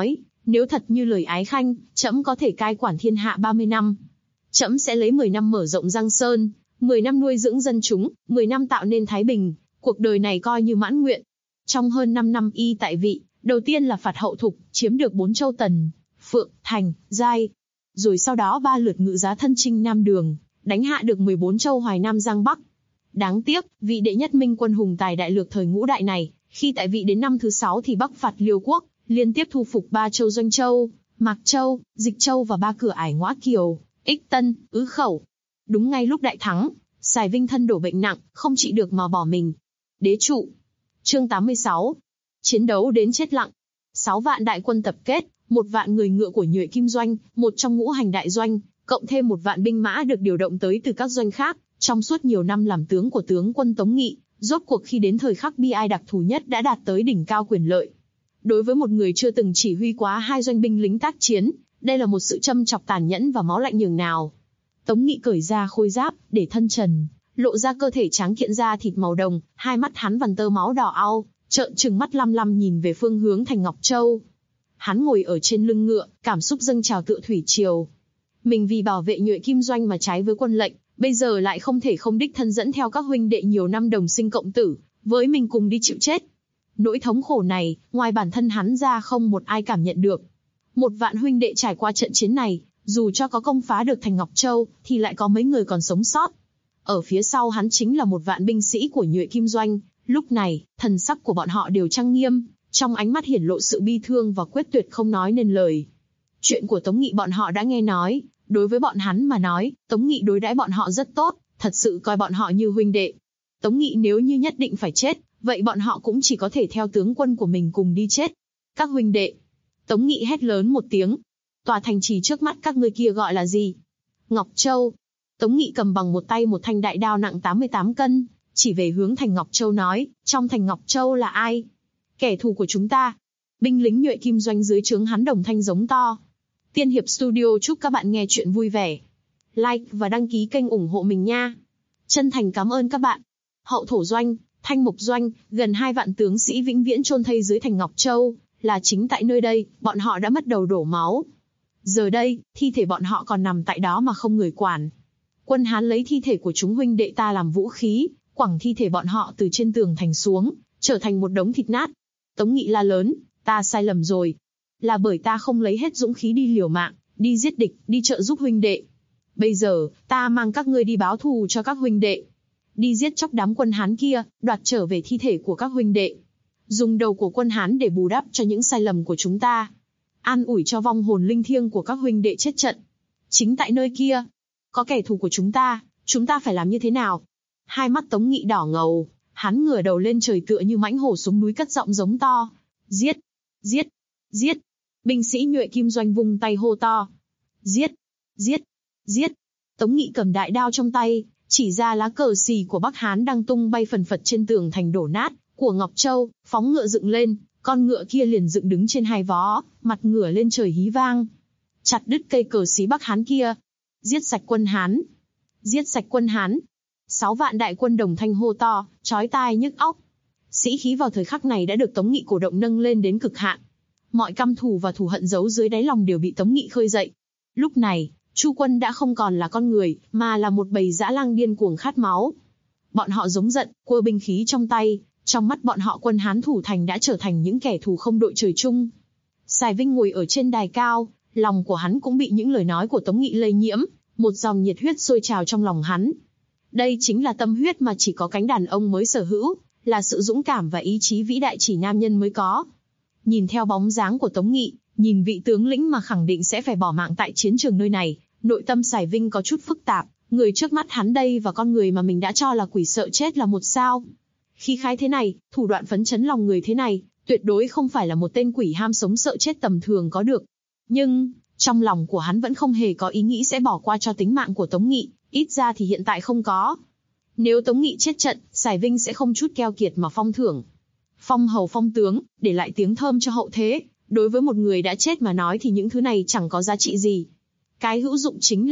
Nếu thật như lời ái khanh, trẫm có thể cai quản thiên hạ 30 năm. Trẫm sẽ lấy 10 năm mở rộng Giang Sơn, 10 năm nuôi dưỡng dân chúng, 10 năm tạo nên thái bình, cuộc đời này coi như mãn nguyện. Trong hơn 5 năm y tại vị, đầu tiên là phạt Hậu Thục, chiếm được 4 châu Tần, Phượng, Thành, Giai. Rồi sau đó 3 lượt ngự giá thân chinh Nam Đường, đánh hạ được 14 châu Hoài Nam Giang Bắc. Đáng tiếc, vị đệ nhất minh quân hùng tài đại lược thời Ngũ Đại này, khi tại vị đến năm thứ 6 thì bắc phạt Liêu quốc, liên tiếp thu phục 3 châu Doanh Châu, Mạc Châu, Dịch Châu và 3 cửa ải Ngoã Kiều, Ích Tân, Ứ Khẩu. Đúng ngay lúc đại thắng, Sài Vinh thân đổ bệnh nặng, không trị được mà bỏ mình. Đế trụ. Chương 86. Chiến đấu đến chết lặng. 6 vạn đại quân tập kết, 1 vạn người ngựa của Nhuệ Kim Doanh, một trong ngũ hành đại doanh, cộng thêm 1 vạn binh mã được điều động tới từ các doanh khác, trong suốt nhiều năm làm tướng của tướng quân Tống Nghị, rốt cuộc khi đến thời khắc bi ai đặc thù nhất đã đạt tới đỉnh cao quyền lợi. Đối với một người chưa từng chỉ huy quá 2 doanh binh lính tác chiến, đây là một sự châm chọc tàn nhẫn và máu lạnh nhường nào. Tống Nghị cởi ra khôi giáp, để thân trần, lộ ra cơ thể trắng kiện da thịt màu đồng, hai mắt hắn vằn tơ máu đỏ au, trợn trừng mắt lăm lăm nhìn về phương hướng thành Ngọc Châu. Hắn ngồi ở trên lưng ngựa, cảm xúc dâng trào tựa thủy triều. Mình vì bảo vệ Nhuệ Kim Doanh mà trái với quân lệnh, bây giờ lại không thể không đích thân dẫn theo các huynh đệ nhiều năm đồng sinh cộng tử, với mình cùng đi chịu chết. Nỗi thống khổ này, ngoài bản thân hắn ra không một ai cảm nhận được. 1 vạn huynh đệ trải qua trận chiến này, dù cho có công phá được thành Ngọc Châu, thì lại có mấy người còn sống sót. Ở phía sau hắn chính là 1 vạn binh sĩ của Nhuệ Kim Doanh, lúc này, thần sắc của bọn họ đều trang nghiêm, trong ánh mắt hiển lộ sự bi thương và quyết tuyệt không nói nên lời. Chuyện của Tống Nghị bọn họ đã nghe nói, đối với bọn hắn mà nói, Tống Nghị đối đãi bọn họ rất tốt, thật sự coi bọn họ như huynh đệ. Tống Nghị nếu như nhất định phải chết, vậy bọn họ cũng chỉ có thể theo tướng quân của mình cùng đi chết. Các huynh đệ. Tống Nghị hét lớn một tiếng. Tòa thành trì trước mắt các ngươi kia gọi là gì? Ngọc Châu. Tống Nghị cầm bằng một tay một thanh đại đao nặng 88 cân, chỉ về hướng thành Ngọc Châu nói, trong thành Ngọc Châu là ai? Kẻ thù của chúng ta. Binh lính Nhuệ Kim Doanh dưới trướng hắn đồng thanh giống to. Tiên Hiệp Studio chúc các bạn nghe chuyện vui vẻ. Like và đăng ký kênh ủng hộ mình nha. Chân thành cảm ơn các bạn. Hậu Thổ Doanh, Thanh Mục Doanh, gần 2 vạn tướng sĩ vĩnh viễn chôn thây dưới thành Ngọc Châu, là chính tại nơi đây, bọn họ đã mất đầu đổ máu. Giờ đây, thi thể bọn họ còn nằm tại đó mà không người quản. Quân Hán lấy thi thể của chúng huynh đệ ta làm vũ khí, quẳng thi thể bọn họ từ trên tường thành xuống, trở thành một đống thịt nát. Tống Nghị la lớn, ta sai lầm rồi. Là bởi ta không lấy hết dũng khí đi liều mạng, đi giết địch, đi trợ giúp huynh đệ. Bây giờ, ta mang các ngươi đi báo thù cho các huynh đệ. Đi giết chóc đám quân Hán kia, đoạt trở về thi thể của các huynh đệ. Dùng đầu của quân Hán để bù đắp cho những sai lầm của chúng ta. An ủi cho vong hồn linh thiêng của các huynh đệ chết trận. Chính tại nơi kia, có kẻ thù của chúng ta phải làm như thế nào? Hai mắt Tống Nghị đỏ ngầu, hắn ngửa đầu lên trời tựa như mãnh hổ xuống núi cất giọng giống to. Giết! Giết! Giết! Binh sĩ Nhuệ Kim Doanh vung tay hô to. Giết! Giết! Giết! Tống Nghị cầm đại đao trong tay, chỉ ra lá cờ xì của Bắc Hán đang tung bay phần phật trên tường thành đổ nát của Ngọc Châu, phóng ngựa dựng lên, con ngựa kia liền dựng đứng trên 2 vó, mặt ngửa lên trời hí vang. Chặt đứt cây cờ xí Bắc Hán kia. Giết sạch quân Hán! Giết sạch quân Hán! 6 vạn đại quân đồng thanh hô to, chói tai nhức óc. Sĩ khí vào thời khắc này đã được Tống Nghị cổ động nâng lên đến cực hạn. Mọi căm thù và thù hận giấu dưới đáy lòng đều bị Tống Nghị khơi dậy. Lúc này, Chu quân đã không còn là con người, mà là một bầy dã lang điên cuồng khát máu. Bọn họ giống giận, quơ binh khí trong tay, trong mắt bọn họ quân Hán thủ thành đã trở thành những kẻ thù không đội trời chung. Sài Vinh ngồi ở trên đài cao, lòng của hắn cũng bị những lời nói của Tống Nghị lây nhiễm, một dòng nhiệt huyết sôi trào trong lòng hắn. Đây chính là tâm huyết mà chỉ có cánh đàn ông mới sở hữu, là sự dũng cảm và ý chí vĩ đại chỉ nam nhân mới có. Nhìn theo bóng dáng của Tống Nghị, nhìn vị tướng lĩnh mà khẳng định sẽ phải bỏ mạng tại chiến trường nơi này, nội tâm Sài Vinh có chút phức tạp, người trước mắt hắn đây và con người mà mình đã cho là quỷ sợ chết là một sao. Khí khái thế này, thủ đoạn phấn chấn lòng người thế này, tuyệt đối không phải là một tên quỷ ham sống sợ chết tầm thường có được. Nhưng, trong lòng của hắn vẫn không hề có ý nghĩ sẽ bỏ qua cho tính mạng của Tống Nghị, ít ra thì hiện tại không có. Nếu Tống Nghị chết trận, Sài Vinh sẽ không chút keo kiệt mà phong thưởng. Phong hầu phong tướng, để lại tiếng thơm cho hậu thế, đối với một người đã chết mà nói thì những thứ này chẳng có giá trị gì. Cái hữu dụng chính là...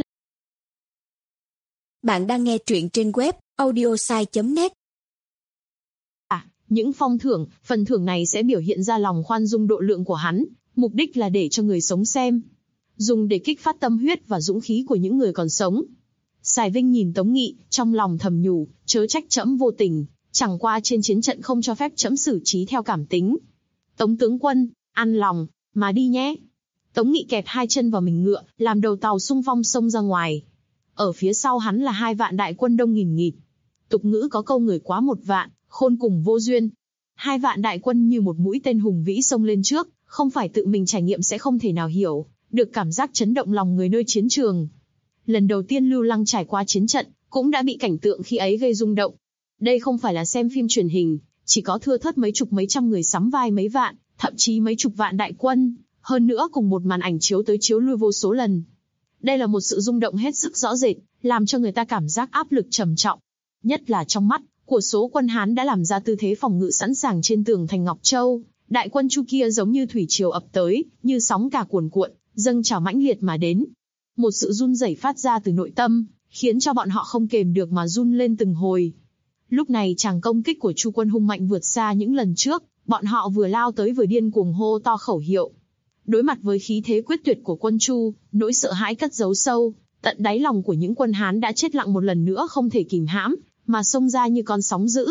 Bạn đang nghe truyện trên web audiosai.net. Những phong thưởng, phần thưởng này sẽ biểu hiện ra lòng khoan dung độ lượng của hắn, Mục đích là để cho người sống xem, dùng để kích phát tâm huyết và dũng khí của những người còn sống. Sài Vinh nhìn Tống Nghị, trong lòng thầm nhủ, chớ trách trẫm vô tình, chẳng qua trên chiến trận không cho phép trẫm xử trí theo cảm tính. Tống tướng quân, an lòng, mà đi nhé. Tống Nghị kẹp hai chân vào mình ngựa, làm đầu tàu xung phong xông ra ngoài. Ở phía sau hắn là 2 vạn đại quân đông nghìn nghịt. Tục ngữ có câu người quá 1 vạn, khôn cùng vô duyên. 2 vạn đại quân như một mũi tên hùng vĩ xông lên trước, không phải tự mình trải nghiệm sẽ không thể nào hiểu được cảm giác chấn động lòng người nơi chiến trường. Lần đầu tiên Lưu Lăng trải qua chiến trận, cũng đã bị cảnh tượng khi ấy gây rung động. Đây không phải là xem phim truyền hình, chỉ có thưa thớt mấy chục mấy trăm người sắm vai mấy vạn, thậm chí mấy chục vạn đại quân, hơn nữa cùng một màn ảnh chiếu tới chiếu lui vô số lần. Đây là một sự rung động hết sức rõ rệt, làm cho người ta cảm giác áp lực trầm trọng. Nhất là trong mắt của số quân Hán đã làm ra tư thế phòng ngự sẵn sàng trên tường thành Ngọc Châu, đại quân Chu kia giống như thủy triều ập tới, như sóng cả cuồn cuộn, dâng trào mãnh liệt mà đến. Một sự run rẩy phát ra từ nội tâm, khiến cho bọn họ không kềm được mà run lên từng hồi. Lúc này tràng công kích của Chu quân hung mạnh vượt xa những lần trước, bọn họ vừa lao tới vừa điên cuồng hô to khẩu hiệu. Đối mặt với khí thế quyết tuyệt của quân Chu, nỗi sợ hãi cất giấu sâu, tận đáy lòng của những quân Hán đã chết lặng một lần nữa không thể kìm hãm, mà xông ra như con sóng dữ.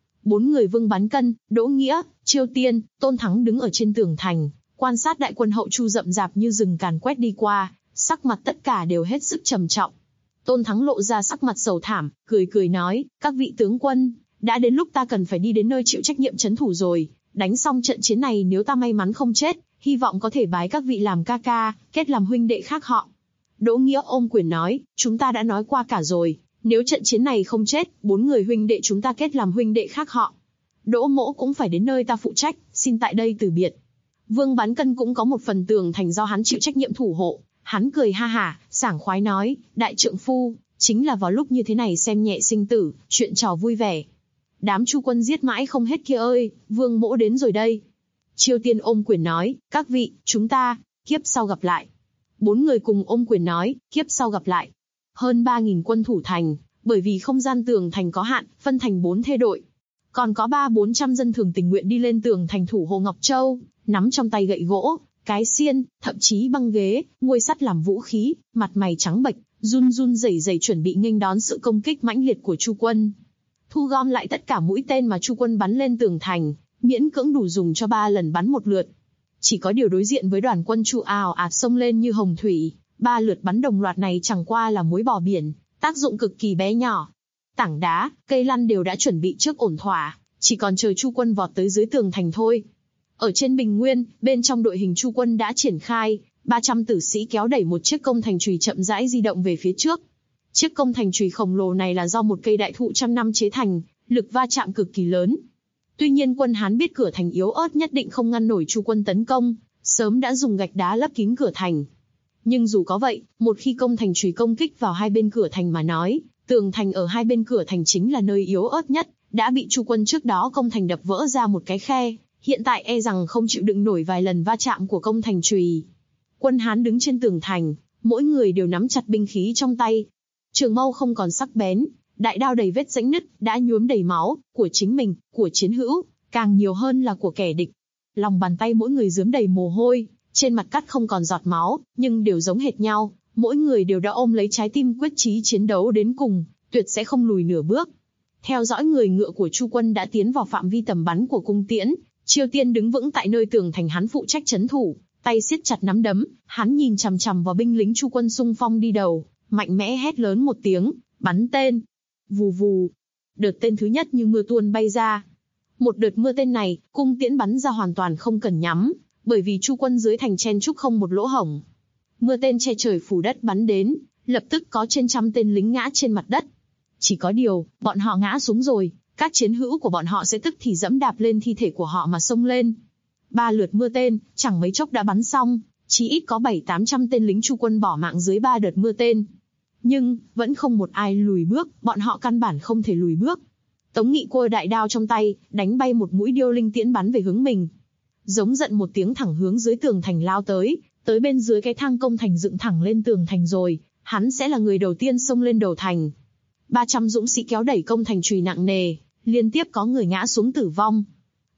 4 người Vương Bán Cân, Đỗ Nghĩa, Chiêu Tiên, Tôn Thắng đứng ở trên tường thành, quan sát đại quân hậu Chu rậm rạp như rừng càn quét đi qua, sắc mặt tất cả đều hết sức trầm trọng. Tôn Thắng lộ ra sắc mặt sầu thảm, cười cười nói, các vị tướng quân, đã đến lúc ta cần phải đi đến nơi chịu trách nhiệm trấn thủ rồi, đánh xong trận chiến này nếu ta may mắn không chết, hy vọng có thể bái các vị làm ca ca, kết làm huynh đệ khác họ. Đỗ Nghĩa ôm quyền nói, chúng ta đã nói qua cả rồi, nếu trận chiến này không chết, 4 người huynh đệ chúng ta kết làm huynh đệ khác họ. Đỗ Mỗ cũng phải đến nơi ta phụ trách, xin tại đây từ biệt. Vương Bán Cân cũng có một phần tường thành do hắn chịu trách nhiệm thủ hộ, hắn cười ha hả, sảng khoái nói, đại trượng phu, chính là vào lúc như thế này xem nhẹ sinh tử, chuyện trò vui vẻ. Đám Chu quân giết mãi không hết kia ơi, Vương Mỗ đến rồi đây. Chiêu Tiên ôm quyền nói, các vị, chúng ta, kiếp sau gặp lại. 4 người cùng ôm quyền nói, kiếp sau gặp lại. Hơn 3.000 quân thủ thành, bởi vì không gian tường thành có hạn, phân thành 4 thê đội. Còn có 300-400 dân thường tình nguyện đi lên tường thành thủ hộ Ngọc Châu, nắm trong tay gậy gỗ, cái xiên, thậm chí băng ghế, nguôi sắt làm vũ khí, mặt mày trắng bệch, run run rẩy rẩy chuẩn bị nghênh đón sự công kích mãnh liệt của Chu quân. Thu gom lại tất cả mũi tên mà Chu quân bắn lên tường thành, miễn cưỡng đủ dùng cho 3 lần bắn một lượt. Chỉ có điều đối diện với đoàn quân Chu ào ạt xông lên như hồng thủy, 3 lượt bắn đồng loạt này chẳng qua là muối bỏ biển, tác dụng cực kỳ bé nhỏ. Tảng đá, cây lăn đều đã chuẩn bị trước ổn thỏa, chỉ còn chờ Chu quân vọt tới dưới tường thành thôi. Ở trên bình nguyên, bên trong đội hình Chu quân đã triển khai, 300 tử sĩ kéo đẩy một chiếc công thành chùy chậm rãi di động về phía trước. Chiếc công thành chùy khổng lồ này là do một cây đại thụ trăm năm chế thành, lực va chạm cực kỳ lớn. Tuy nhiên quân Hán biết cửa thành yếu ớt nhất định không ngăn nổi Chu quân tấn công, sớm đã dùng gạch đá lấp kín cửa thành. Nhưng dù có vậy, một khi công thành chùy công kích vào hai bên cửa thành mà nói, tường thành ở hai bên cửa thành chính là nơi yếu ớt nhất, đã bị Chu quân trước đó công thành đập vỡ ra một cái khe, hiện tại e rằng không chịu đựng nổi vài lần va chạm của công thành chùy. Quân Hán đứng trên tường thành, mỗi người đều nắm chặt binh khí trong tay. Trường mâu không còn sắc bén, đại đao đầy vết rãnh nứt, đã nhuốm đầy máu, của chính mình, của chiến hữu, càng nhiều hơn là của kẻ địch. Lòng bàn tay mỗi người rướm đầy mồ hôi, trên mặt cắt không còn giọt máu, nhưng đều giống hệt nhau, mỗi người đều đã ôm lấy trái tim quyết chí chiến đấu đến cùng, tuyệt sẽ không lùi nửa bước. Theo dõi người ngựa của Chu quân đã tiến vào phạm vi tầm bắn của cung tiễn, Chiêu Tiên đứng vững tại nơi tường thành hắn phụ trách trấn thủ, tay siết chặt nắm đấm, hắn nhìn chằm chằm vào binh lính Chu quân xung phong đi đầu, mạnh mẽ hét lớn một tiếng, bắn tên. Vù vù. Đợt tên thứ nhất như mưa tuôn bay ra. Một đợt mưa tên này, cung tiễn bắn ra hoàn toàn không cần nhắm, bởi vì Chu quân dưới thành chen chúc không một lỗ hổng. Mưa tên che trời phủ đất bắn đến, lập tức có trên trăm tên lính ngã trên mặt đất. Chỉ có điều, bọn họ ngã xuống rồi, các chiến hữu của bọn họ sẽ tức thì dẫm đạp lên thi thể của họ mà xông lên. 3 lượt mưa tên, chẳng mấy chốc đã bắn xong, chỉ ít có 700-800 tên lính Chu quân bỏ mạng dưới 3 đợt mưa tên. Nhưng, vẫn không một ai lùi bước, bọn họ căn bản không thể lùi bước. Tống Nghị cua đại đao trong tay, đánh bay một mũi điêu linh tiễn bắn về hướng mình. Giống giận một tiếng thẳng hướng dưới tường thành lao tới bên dưới cái thang công thành dựng thẳng lên tường thành rồi, hắn sẽ là người đầu tiên xông lên đầu thành. 300 dũng sĩ kéo đẩy công thành chùy nặng nề, liên tiếp có người ngã xuống tử vong.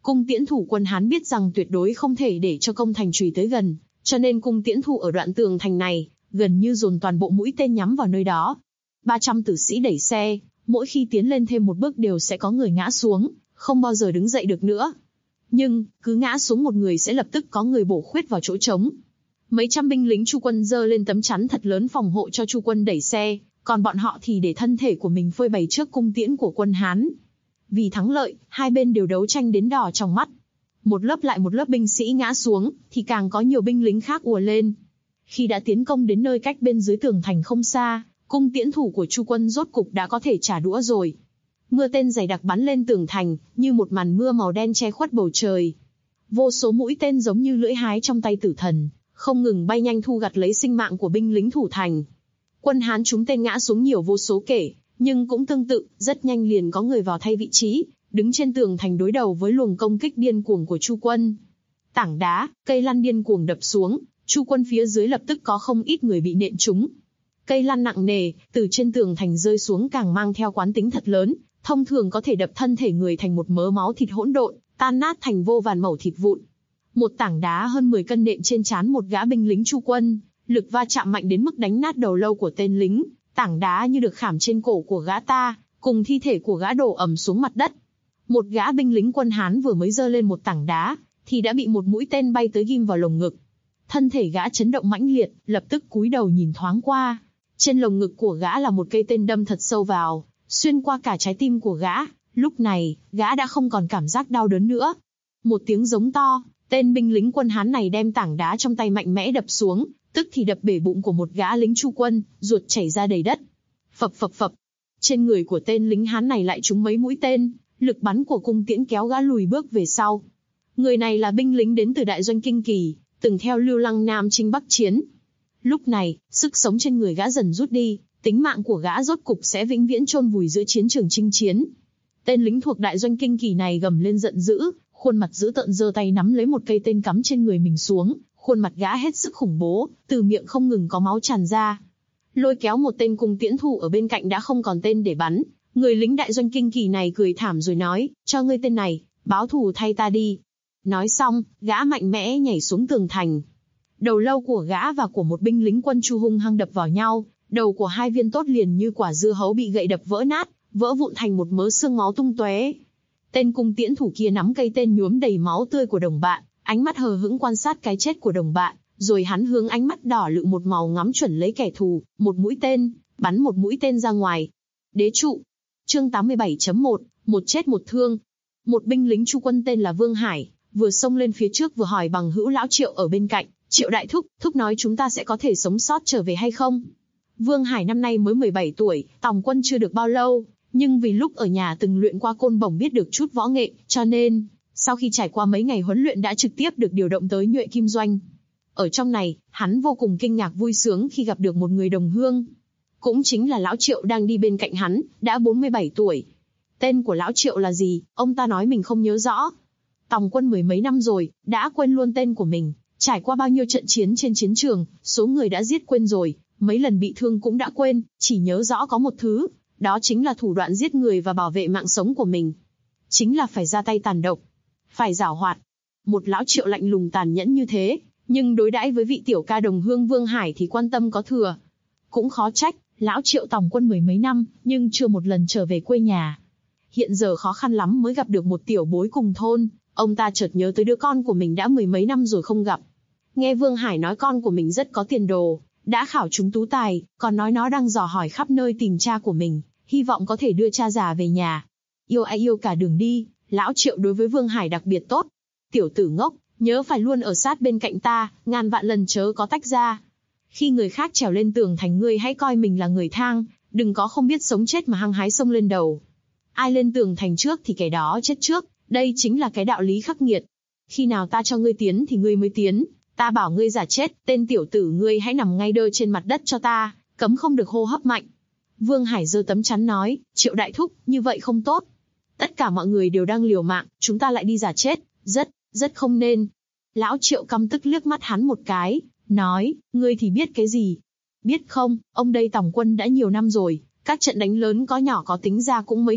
Cung tiễn thủ quân Hán biết rằng tuyệt đối không thể để cho công thành trùy tới gần, cho nên cung tiễn thủ ở đoạn tường thành này, gần như dồn toàn bộ mũi tên nhắm vào nơi đó. 300 tử sĩ đẩy xe, mỗi khi tiến lên thêm một bước đều sẽ có người ngã xuống, không bao giờ đứng dậy được nữa. Nhưng, cứ ngã xuống một người sẽ lập tức có người bổ khuyết vào chỗ trống. Mấy trăm binh lính Chu quân giơ lên tấm chắn thật lớn phòng hộ cho Chu quân đẩy xe, còn bọn họ thì để thân thể của mình phơi bày trước cung tiễn của quân Hán. Vì thắng lợi, hai bên đều đấu tranh đến đỏ trong mắt. Một lớp lại một lớp binh sĩ ngã xuống, thì càng có nhiều binh lính khác ùa lên. Khi đã tiến công đến nơi cách bên dưới tường thành không xa, cung tiễn thủ của Chu quân rốt cục đã có thể trả đũa rồi. Mưa tên dày đặc bắn lên tường thành, như một màn mưa màu đen che khuất bầu trời. Vô số mũi tên giống như lưỡi hái trong tay tử thần, không ngừng bay nhanh thu gặt lấy sinh mạng của binh lính thủ thành. Quân Hán trúng tên ngã xuống nhiều vô số kể, nhưng cũng tương tự, rất nhanh liền có người vào thay vị trí, đứng trên tường thành đối đầu với luồng công kích điên cuồng của Chu quân. Tảng đá, cây lăn điên cuồng đập xuống, Chu quân phía dưới lập tức có không ít người bị nện trúng. Cây lăn nặng nề, từ trên tường thành rơi xuống càng mang theo quán tính thật lớn, thông thường có thể đập thân thể người thành một mớ máu thịt hỗn độn, tan nát thành vô vàn mẩu thịt vụn. Một tảng đá hơn 10 cân nện trên trán một gã binh lính Chu quân, lực va chạm mạnh đến mức đánh nát đầu lâu của tên lính, tảng đá như được khảm trên cổ của gã ta, cùng thi thể của gã đổ ầm xuống mặt đất. Một gã binh lính quân Hán vừa mới giơ lên một tảng đá, thì đã bị một mũi tên bay tới ghim vào lồng ngực. Thân thể gã chấn động mãnh liệt, lập tức cúi đầu nhìn thoáng qua. Trên lồng ngực của gã là một cây tên đâm thật sâu vào, xuyên qua cả trái tim của gã. Lúc này, gã đã không còn cảm giác đau đớn nữa. Một tiếng giống to, tên binh lính quân Hán này đem tảng đá trong tay mạnh mẽ đập xuống, tức thì đập bể bụng của một gã lính Chu quân, ruột chảy ra đầy đất. Phập phập phập. Trên người của tên lính Hán này lại trúng mấy mũi tên, lực bắn của cung tiễn kéo gã lùi bước về sau. Người này là binh lính đến từ đại doanh Kinh Kỳ, từng theo Lưu Lăng Nam chinh Bắc chiến. Lúc này, sức sống trên người gã dần rút đi, tính mạng của gã rốt cục sẽ vĩnh viễn chôn vùi giữa chiến trường chinh chiến. Tên lính thuộc đại doanh Kinh Kỳ này gầm lên giận dữ, khuôn mặt dữ tợn giơ tay nắm lấy một cây tên cắm trên người mình xuống, khuôn mặt gã hết sức khủng bố, từ miệng không ngừng có máu tràn ra. Lôi kéo một tên cung tiễn thủ ở bên cạnh đã không còn tên để bắn, người lính đại doanh Kinh Kỳ này cười thảm rồi nói, cho ngươi tên này, báo thù thay ta đi. Nói xong, gã mạnh mẽ nhảy xuống tường thành. Đầu lâu của gã và của một binh lính quân Chu hung hăng đập vào nhau, đầu của hai viên tốt liền như quả dưa hấu bị gậy đập vỡ nát, vỡ vụn thành một mớ xương máu tung tóe. Tên cung tiễn thủ kia nắm cây tên nhuốm đầy máu tươi của đồng bạn, ánh mắt hờ hững quan sát cái chết của đồng bạn, rồi hắn hướng ánh mắt đỏ lựu một màu ngắm chuẩn lấy kẻ thù, một mũi tên, bắn một mũi tên ra ngoài. Đế trụ. Chương 87.1, một chết một thương. Một binh lính Chu quân tên là Vương Hải, vừa xông lên phía trước vừa hỏi bằng hữu lão Triệu ở bên cạnh, Triệu đại thúc, thúc nói chúng ta sẽ có thể sống sót trở về hay không? Vương Hải năm nay mới 17 tuổi, tòng quân chưa được bao lâu, nhưng vì lúc ở nhà từng luyện qua côn bổng biết được chút võ nghệ, cho nên, sau khi trải qua mấy ngày huấn luyện đã trực tiếp được điều động tới Nhuệ Kim Doanh. Ở trong này, hắn vô cùng kinh ngạc vui sướng khi gặp được một người đồng hương. Cũng chính là lão Triệu đang đi bên cạnh hắn, đã 47 tuổi. Tên của lão Triệu là gì, ông ta nói mình không nhớ rõ. Tòng quân mười mấy năm rồi, đã quên luôn tên của mình. Trải qua bao nhiêu trận chiến trên chiến trường, số người đã giết quên rồi, mấy lần bị thương cũng đã quên, chỉ nhớ rõ có một thứ, đó chính là thủ đoạn giết người và bảo vệ mạng sống của mình. Chính là phải ra tay tàn độc, phải giảo hoạt. Một lão Triệu lạnh lùng tàn nhẫn như thế, nhưng đối đãi với vị tiểu ca đồng hương Vương Hải thì quan tâm có thừa. Cũng khó trách, lão Triệu tòng quân mười mấy năm, nhưng chưa một lần trở về quê nhà. Hiện giờ khó khăn lắm mới gặp được một tiểu bối cùng thôn, ông ta chợt nhớ tới đứa con của mình đã mười mấy năm rồi không gặp. Nghe Vương Hải nói con của mình rất có tiền đồ, đã khảo trúng tú tài, còn nói nó đang dò hỏi khắp nơi tìm cha của mình, hy vọng có thể đưa cha già về nhà. Yêu ai yêu cả đường đi, lão Triệu đối với Vương Hải đặc biệt tốt. Tiểu tử ngốc, nhớ phải luôn ở sát bên cạnh ta, ngàn vạn lần chớ có tách ra. Khi người khác trèo lên tường thành ngươi hãy coi mình là người thang, đừng có không biết sống chết mà hăng hái xông lên đầu. Ai lên tường thành trước thì kẻ đó chết trước, đây chính là cái đạo lý khắc nghiệt. Khi nào ta cho ngươi tiến thì ngươi mới tiến, ta bảo ngươi giả chết, tên tiểu tử ngươi hãy nằm ngay đơ trên mặt đất cho ta, cấm không được hô hấp mạnh. Vương Hải giơ tấm chắn nói, Triệu đại thúc, như vậy không tốt. Tất cả mọi người đều đang liều mạng, chúng ta lại đi giả chết, rất không nên. Lão Triệu căm tức liếc mắt hắn một cái, nói, ngươi thì biết cái gì? Biết không, ông đây tòng quân đã nhiều năm rồi, các trận đánh lớn có nhỏ có tính ra cũng mấy chục,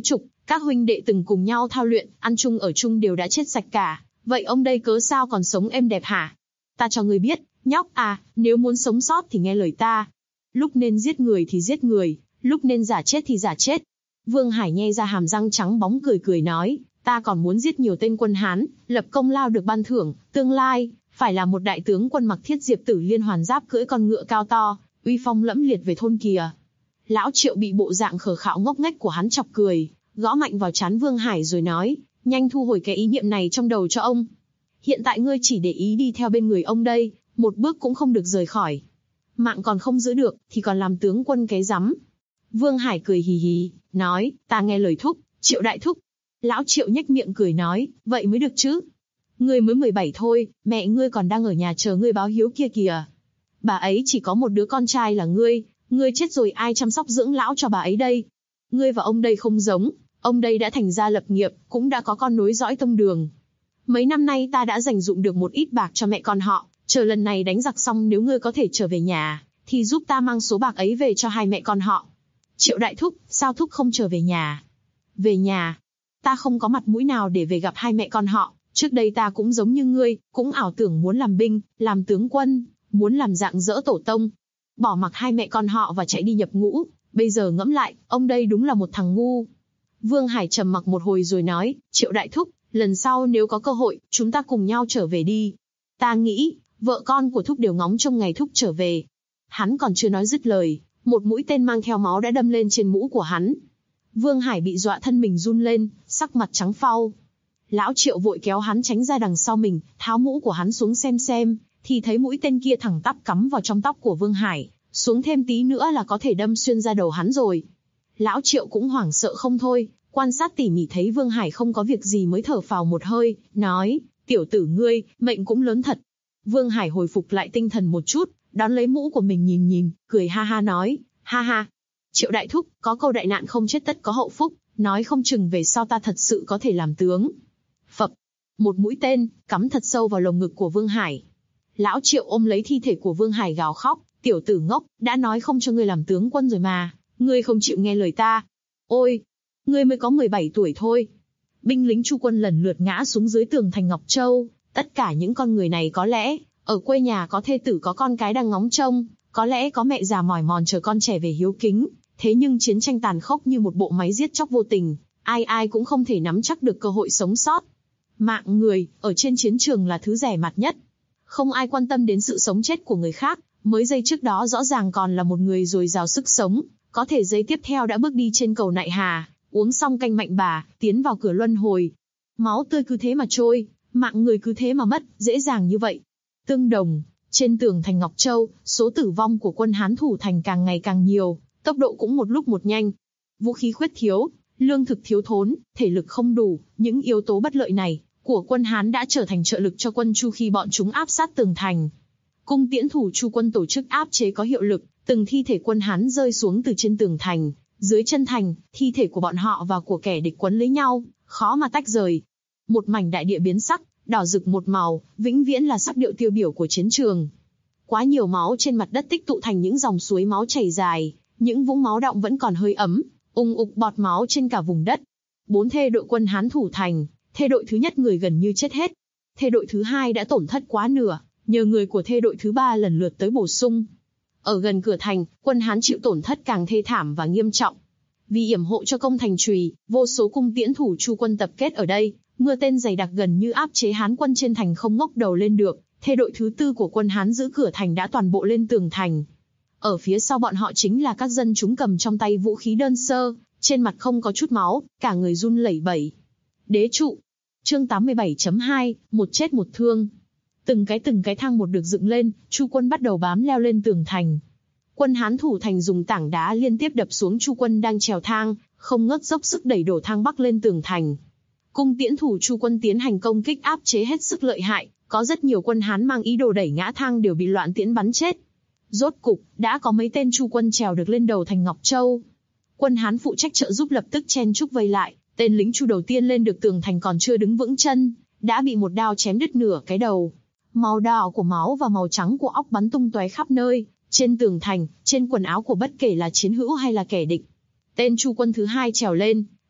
Các huynh đệ từng cùng nhau thao luyện, ăn chung ở chung đều đã chết sạch cả, vậy ông đây cớ sao còn sống êm đẹp hả? Ta cho ngươi biết, nhóc à, nếu muốn sống sót thì nghe lời ta. Lúc nên giết người thì giết người, lúc nên giả chết thì giả chết. Vương Hải nhe ra hàm răng trắng bóng cười cười nói, ta còn muốn giết nhiều tên quân Hán, lập công lao được ban thưởng, tương lai phải là một đại tướng quân mặc thiết diệp tử liên hoàn giáp cưỡi con ngựa cao to, uy phong lẫm liệt về thôn kìa. Lão Triệu bị bộ dạng khờ khạo ngốc nghếch của hắn chọc cười, gõ mạnh vào trán Vương Hải rồi nói, nhanh thu hồi cái ý niệm này trong đầu cho ông. Hiện tại ngươi chỉ để ý đi theo bên người ông đây, một bước cũng không được rời khỏi. Mạng còn không giữ được, thì còn làm tướng quân cái rắm. Vương Hải cười hì hì, nói, ta nghe lời thúc, Triệu đại thúc. Lão Triệu nhếch miệng cười nói, vậy mới được chứ. Ngươi mới 17 thôi, mẹ ngươi còn đang ở nhà chờ ngươi báo hiếu kia kìa. Bà ấy chỉ có một đứa con trai là ngươi chết rồi ai chăm sóc dưỡng lão cho bà ấy đây. Ngươi và ông đây không giống, ông đây đã thành gia lập nghiệp, cũng đã có con nối dõi tông đường. Mấy năm nay ta đã dành dụm được một ít bạc cho mẹ con họ, chờ lần này đánh giặc xong nếu ngươi có thể trở về nhà, thì giúp ta mang số bạc ấy về cho hai mẹ con họ. Triệu đại thúc, sao thúc không trở về nhà? Về nhà? Ta không có mặt mũi nào để về gặp hai mẹ con họ, trước đây ta cũng giống như ngươi, cũng ảo tưởng muốn làm binh, làm tướng quân, muốn làm dạng dỡ tổ tông. Bỏ mặc hai mẹ con họ và chạy đi nhập ngũ, bây giờ ngẫm lại, ông đây đúng là một thằng ngu. Vương Hải trầm mặc một hồi rồi nói, Triệu đại thúc, lần sau nếu có cơ hội, chúng ta cùng nhau trở về đi. Ta nghĩ, vợ con của thúc đều ngóng trông ngày thúc trở về. Hắn còn chưa nói dứt lời, một mũi tên mang theo máu đã đâm lên trên mũ của hắn. Vương Hải bị dọa thân mình run lên, sắc mặt trắng phau. Lão Triệu vội kéo hắn tránh ra đằng sau mình, tháo mũ của hắn xuống xem, thì thấy mũi tên kia thẳng tắp cắm vào trong tóc của Vương Hải, xuống thêm tí nữa là có thể đâm xuyên ra đầu hắn rồi. Lão Triệu cũng hoảng sợ không thôi, quan sát tỉ mỉ thấy Vương Hải không có việc gì mới thở phào một hơi, nói, tiểu tử ngươi, mệnh cũng lớn thật. Vương Hải hồi phục lại tinh thần một chút, đón lấy mũ của mình nhìn, cười ha ha nói, ha ha. Triệu đại thúc, có câu đại nạn không chết tất có hậu phúc, nói không chừng về sau ta thật sự có thể làm tướng. Phập, một mũi tên, cắm thật sâu vào lồng ngực của Vương Hải. Lão Triệu ôm lấy thi thể của Vương Hải gào khóc, tiểu tử ngốc, đã nói không cho ngươi làm tướng quân rồi mà, ngươi không chịu nghe lời ta. Ôi, ngươi mới có 17 tuổi thôi. Binh lính Chu quân lần lượt ngã xuống dưới tường thành Ngọc Châu, tất cả những con người này có lẽ, ở quê nhà có thê tử có con cái đang ngóng trông, có lẽ có mẹ già mỏi mòn chờ con trẻ về hiếu kính, thế nhưng chiến tranh tàn khốc như một bộ máy giết chóc vô tình, ai cũng không thể nắm chắc được cơ hội sống sót. Mạng người, ở trên chiến trường là thứ rẻ mạt nhất. Không ai quan tâm đến sự sống chết của người khác, mới giây trước đó rõ ràng còn là một người dồi dào sức sống, có thể giây tiếp theo đã bước đi trên cầu nại hà, uống xong canh mạnh bà, tiến vào cửa luân hồi. Máu tươi cứ thế mà trôi, mạng người cứ thế mà mất, dễ dàng như vậy. Tương đồng, trên tường thành Ngọc Châu, số tử vong của quân Hán thủ thành càng ngày càng nhiều, tốc độ cũng một lúc một nhanh. Vũ khí khuyết thiếu, lương thực thiếu thốn, thể lực không đủ, những yếu tố bất lợi này của quân Hán đã trở thành trợ lực cho quân Chu khi bọn chúng áp sát tường thành. Cung tiễn thủ Chu quân tổ chức áp chế có hiệu lực, từng thi thể quân Hán rơi xuống từ trên tường thành, dưới chân thành, thi thể của bọn họ và của kẻ địch quấn lấy nhau, khó mà tách rời. Một mảnh đại địa biến sắc, đỏ rực một màu, vĩnh viễn là sắc điệu tiêu biểu của chiến trường. Quá nhiều máu trên mặt đất tích tụ thành những dòng suối máu chảy dài, những vũng máu đọng vẫn còn hơi ấm, ùng ục bọt máu trên cả vùng đất. 4 thê đội quân Hán thủ thành, thê đội thứ nhất người gần như chết hết. Thê đội thứ hai đã tổn thất quá nửa, nhờ người của thê đội thứ ba lần lượt tới bổ sung. Ở gần cửa thành, quân Hán chịu tổn thất càng thê thảm và nghiêm trọng. Vì yểm hộ cho công thành trùy, vô số cung tiễn thủ Chu quân tập kết ở đây, mưa tên dày đặc gần như áp chế Hán quân trên thành không ngóc đầu lên được. Thê đội thứ tư của quân Hán giữ cửa thành đã toàn bộ lên tường thành. Ở phía sau bọn họ chính là các dân chúng cầm trong tay vũ khí đơn sơ, trên mặt không có chút máu, cả người run lẩy bẩy. Đế trụ. Chương 87.2, một chết một thương. Từng cái thang một được dựng lên, Chu quân bắt đầu bám leo lên tường thành. Quân Hán thủ thành dùng tảng đá liên tiếp đập xuống Chu quân đang trèo thang, không ngớt dốc sức đẩy đổ thang bắc lên tường thành. Cung tiễn thủ Chu quân tiến hành công kích áp chế hết sức lợi hại, có rất nhiều quân Hán mang ý đồ đẩy ngã thang đều bị loạn tiễn bắn chết. Rốt cục, đã có mấy tên Chu quân trèo được lên đầu thành Ngọc Châu. Quân Hán phụ trách trợ giúp lập tức chen chúc vây lại, tên lính Chu đầu tiên lên được tường thành còn chưa đứng vững chân, đã bị một đao chém đứt nửa cái đầu. Màu đỏ của máu và màu trắng của óc bắn tung tóe khắp nơi, trên tường thành, trên quần áo của bất kể là chiến hữu hay là kẻ địch. Tên Chu quân thứ hai trèo lên,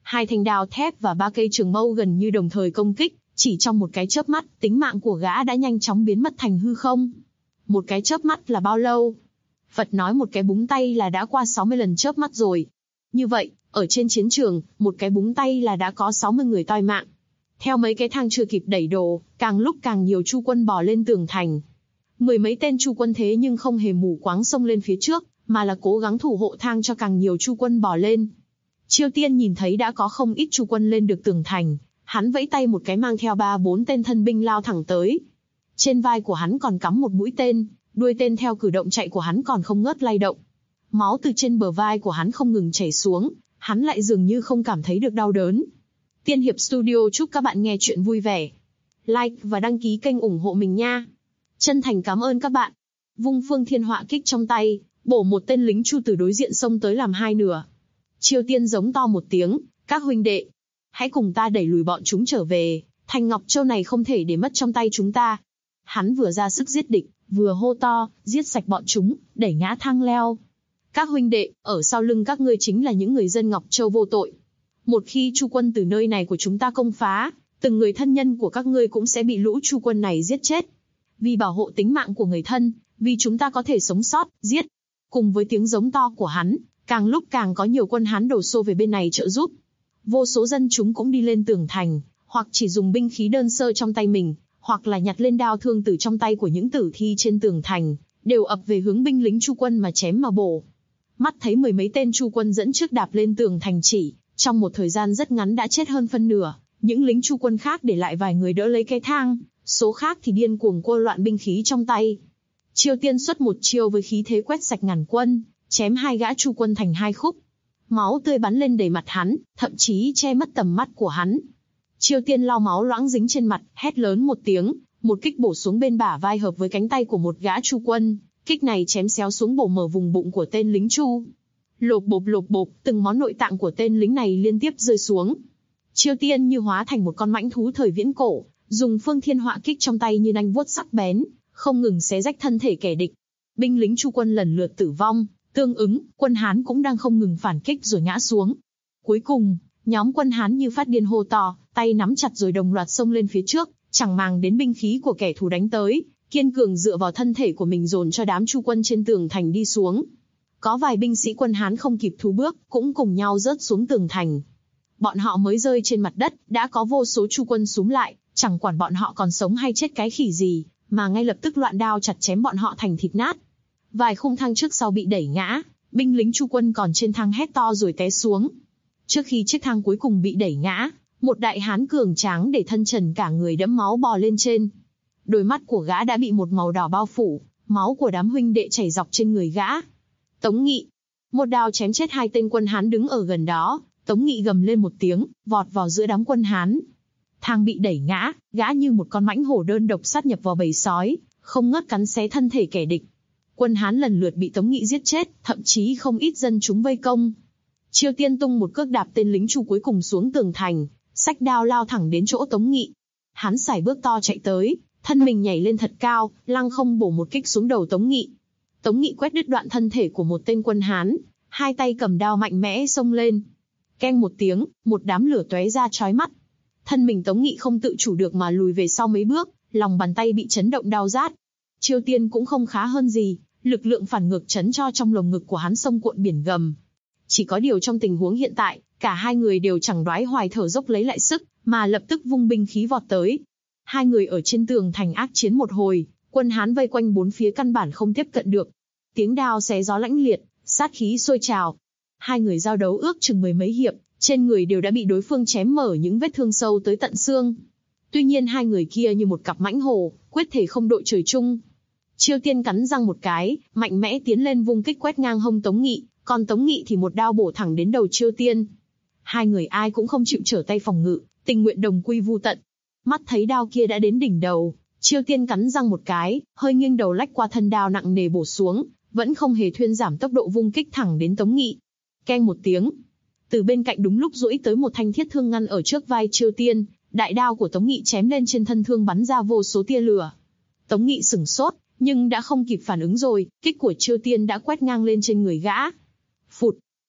2 thanh đao thép và 3 cây trường mâu gần như đồng thời công kích, chỉ trong một cái chớp mắt, tính mạng của gã đã nhanh chóng biến mất thành hư không. Một cái chớp mắt là bao lâu? Phật nói một cái búng tay là đã qua 60 lần chớp mắt rồi. Như vậy, ở trên chiến trường, một cái búng tay là đã có 60 người toi mạng. Theo mấy cái thang chưa kịp đẩy đồ, càng lúc càng nhiều Chu quân bò lên tường thành. 10 mấy tên Chu quân thế nhưng không hề mù quáng xông lên phía trước, mà là cố gắng thủ hộ thang cho càng nhiều Chu quân bò lên. Chiêu Tiên nhìn thấy đã có không ít Chu quân lên được tường thành, hắn vẫy tay một cái mang theo 3-4 tên thân binh lao thẳng tới. Trên vai của hắn còn cắm một mũi tên, đuôi tên theo cử động chạy của hắn còn không ngớt lay động. Máu từ trên bờ vai của hắn không ngừng chảy xuống, hắn lại dường như không cảm thấy được đau đớn. Tiên Hiệp Studio chúc các bạn nghe chuyện vui vẻ. Like và đăng ký kênh ủng hộ mình nha. Chân thành cảm ơn các bạn. Vung Phương Thiên Họa kích trong tay, bổ một tên lính Chu từ đối diện xông tới làm hai nửa. Chiêu Tiên giống to một tiếng, các huynh đệ, hãy cùng ta đẩy lùi bọn chúng trở về, Thành Ngọc Châu này không thể để mất trong tay chúng ta. Hắn vừa ra sức giết địch, vừa hô to, giết sạch bọn chúng, đẩy ngã thang leo. Các huynh đệ, ở sau lưng các ngươi chính là những người dân Ngọc Châu vô tội. Một khi Chu quân từ nơi này của chúng ta công phá, từng người thân nhân của các ngươi cũng sẽ bị lũ Chu quân này giết chết. Vì bảo hộ tính mạng của người thân, vì chúng ta có thể sống sót, giết. Cùng với tiếng giống to của hắn, càng lúc càng có nhiều quân Hán đổ xô về bên này trợ giúp. Vô số dân chúng cũng đi lên tường thành, hoặc chỉ dùng binh khí đơn sơ trong tay mình, hoặc là nhặt lên đao thương từ trong tay của những tử thi trên tường thành, đều ập về hướng binh lính Chu quân mà chém mà bổ. Mắt thấy 10 mấy tên Chu quân dẫn trước đạp lên tường thành chỉ, trong một thời gian rất ngắn đã chết hơn phân nửa, những lính Chu quân khác để lại vài người đỡ lấy cái thang, số khác thì điên cuồng cô loạn binh khí trong tay. Chiêu Tiên xuất một chiêu với khí thế quét sạch ngàn quân, chém hai gã Chu quân thành hai khúc. Máu tươi bắn lên đầy mặt hắn, thậm chí che mất tầm mắt của hắn. Chiêu Tiên lau máu loãng dính trên mặt, hét lớn một tiếng, một kích bổ xuống bên bả vai hợp với cánh tay của một gã Chu quân, kích này chém xéo xuống bổ mở vùng bụng của tên lính Chu. Lộp bộp, từng món nội tạng của tên lính này liên tiếp rơi xuống. Chiêu Tiên như hóa thành một con mãnh thú thời viễn cổ, dùng Phương Thiên Họa kích trong tay như nanh vuốt sắc bén, không ngừng xé rách thân thể kẻ địch. Binh lính Chu quân lần lượt tử vong, tương ứng, quân Hán cũng đang không ngừng phản kích rồi ngã xuống. Cuối cùng, nhóm quân Hán như phát điên hô to, tay nắm chặt rồi đồng loạt xông lên phía trước, chẳng màng đến binh khí của kẻ thù đánh tới, kiên cường dựa vào thân thể của mình dồn cho đám Chu quân trên tường thành đi xuống. Có vài binh sĩ quân Hán không kịp thú bước, cũng cùng nhau rớt xuống tường thành. Bọn họ mới rơi trên mặt đất, đã có vô số Chu quân xúm lại, chẳng quản bọn họ còn sống hay chết cái khỉ gì, mà ngay lập tức loạn đao chặt chém bọn họ thành thịt nát. Vài khung thang trước sau bị đẩy ngã, binh lính Chu quân còn trên thang hét to rồi té xuống. Trước khi chiếc thang cuối cùng bị đẩy ngã, một đại hán cường tráng để thân trần cả người đẫm máu bò lên trên. Đôi mắt của gã đã bị một màu đỏ bao phủ, máu của đám huynh đệ chảy dọc trên người gã. Tống Nghị, một đao chém chết hai tên quân Hán đứng ở gần đó. Tống Nghị gầm lên một tiếng, vọt vào giữa đám quân Hán. Thang bị đẩy ngã, gã như một con mãnh hổ đơn độc sát nhập vào bầy sói, không ngớt cắn xé thân thể kẻ địch. Quân Hán lần lượt bị Tống Nghị giết chết, thậm chí không ít dân chúng vây công. Chiêu Tiên tung một cước đạp tên lính Chu cuối cùng xuống tường thành, xách đao lao thẳng đến chỗ Tống Nghị. Hắn sải bước to chạy tới, thân mình nhảy lên thật cao, lăng không bổ một kích xuống đầu Tống Nghị. Tống Nghị quét đứt đoạn thân thể của một tên quân Hán, hai tay cầm đao mạnh mẽ xông lên. Keng một tiếng, một đám lửa tóe ra chói mắt. Thân mình Tống Nghị không tự chủ được mà lùi về sau mấy bước, lòng bàn tay bị chấn động đau rát. Chiêu Tiên cũng không khá hơn gì, lực lượng phản ngược chấn cho trong lồng ngực của hắn sông cuộn biển gầm. Chỉ có điều trong tình huống hiện tại, cả hai người đều chẳng đoái hoài thở dốc lấy lại sức, mà lập tức vung binh khí vọt tới. Hai người ở trên tường thành ác chiến một hồi, quân Hán vây quanh bốn phía căn bản không tiếp cận được. Tiếng đao xé gió lãnh liệt, sát khí sôi trào. Hai người giao đấu ước chừng 10 mấy hiệp, trên người đều đã bị đối phương chém mở những vết thương sâu tới tận xương. Tuy nhiên hai người kia như một cặp mãnh hổ, quyết thể không đội trời chung. Chiêu Tiên cắn răng một cái, mạnh mẽ tiến lên vung kích quét ngang hông Tống Nghị, còn Tống Nghị thì một đao bổ thẳng đến đầu Chiêu Tiên. Hai người ai cũng không chịu trở tay phòng ngự, tình nguyện đồng quy vu tận. Mắt thấy đao kia đã đến đỉnh đầu, Chiêu Tiên cắn răng một cái, hơi nghiêng đầu lách qua thân đao nặng nề bổ xuống, vẫn không hề thuyên giảm tốc độ vung kích thẳng đến Tống Nghị. Keng một tiếng, từ bên cạnh đúng lúc duỗi tới một thanh thiết thương ngăn ở trước vai Chiêu Tiên, đại đao của Tống Nghị chém lên trên thân thương bắn ra vô số tia lửa. Tống Nghị sửng sốt, nhưng đã không kịp phản ứng rồi, kích của Chiêu Tiên đã quét ngang lên trên người gã. Phụt,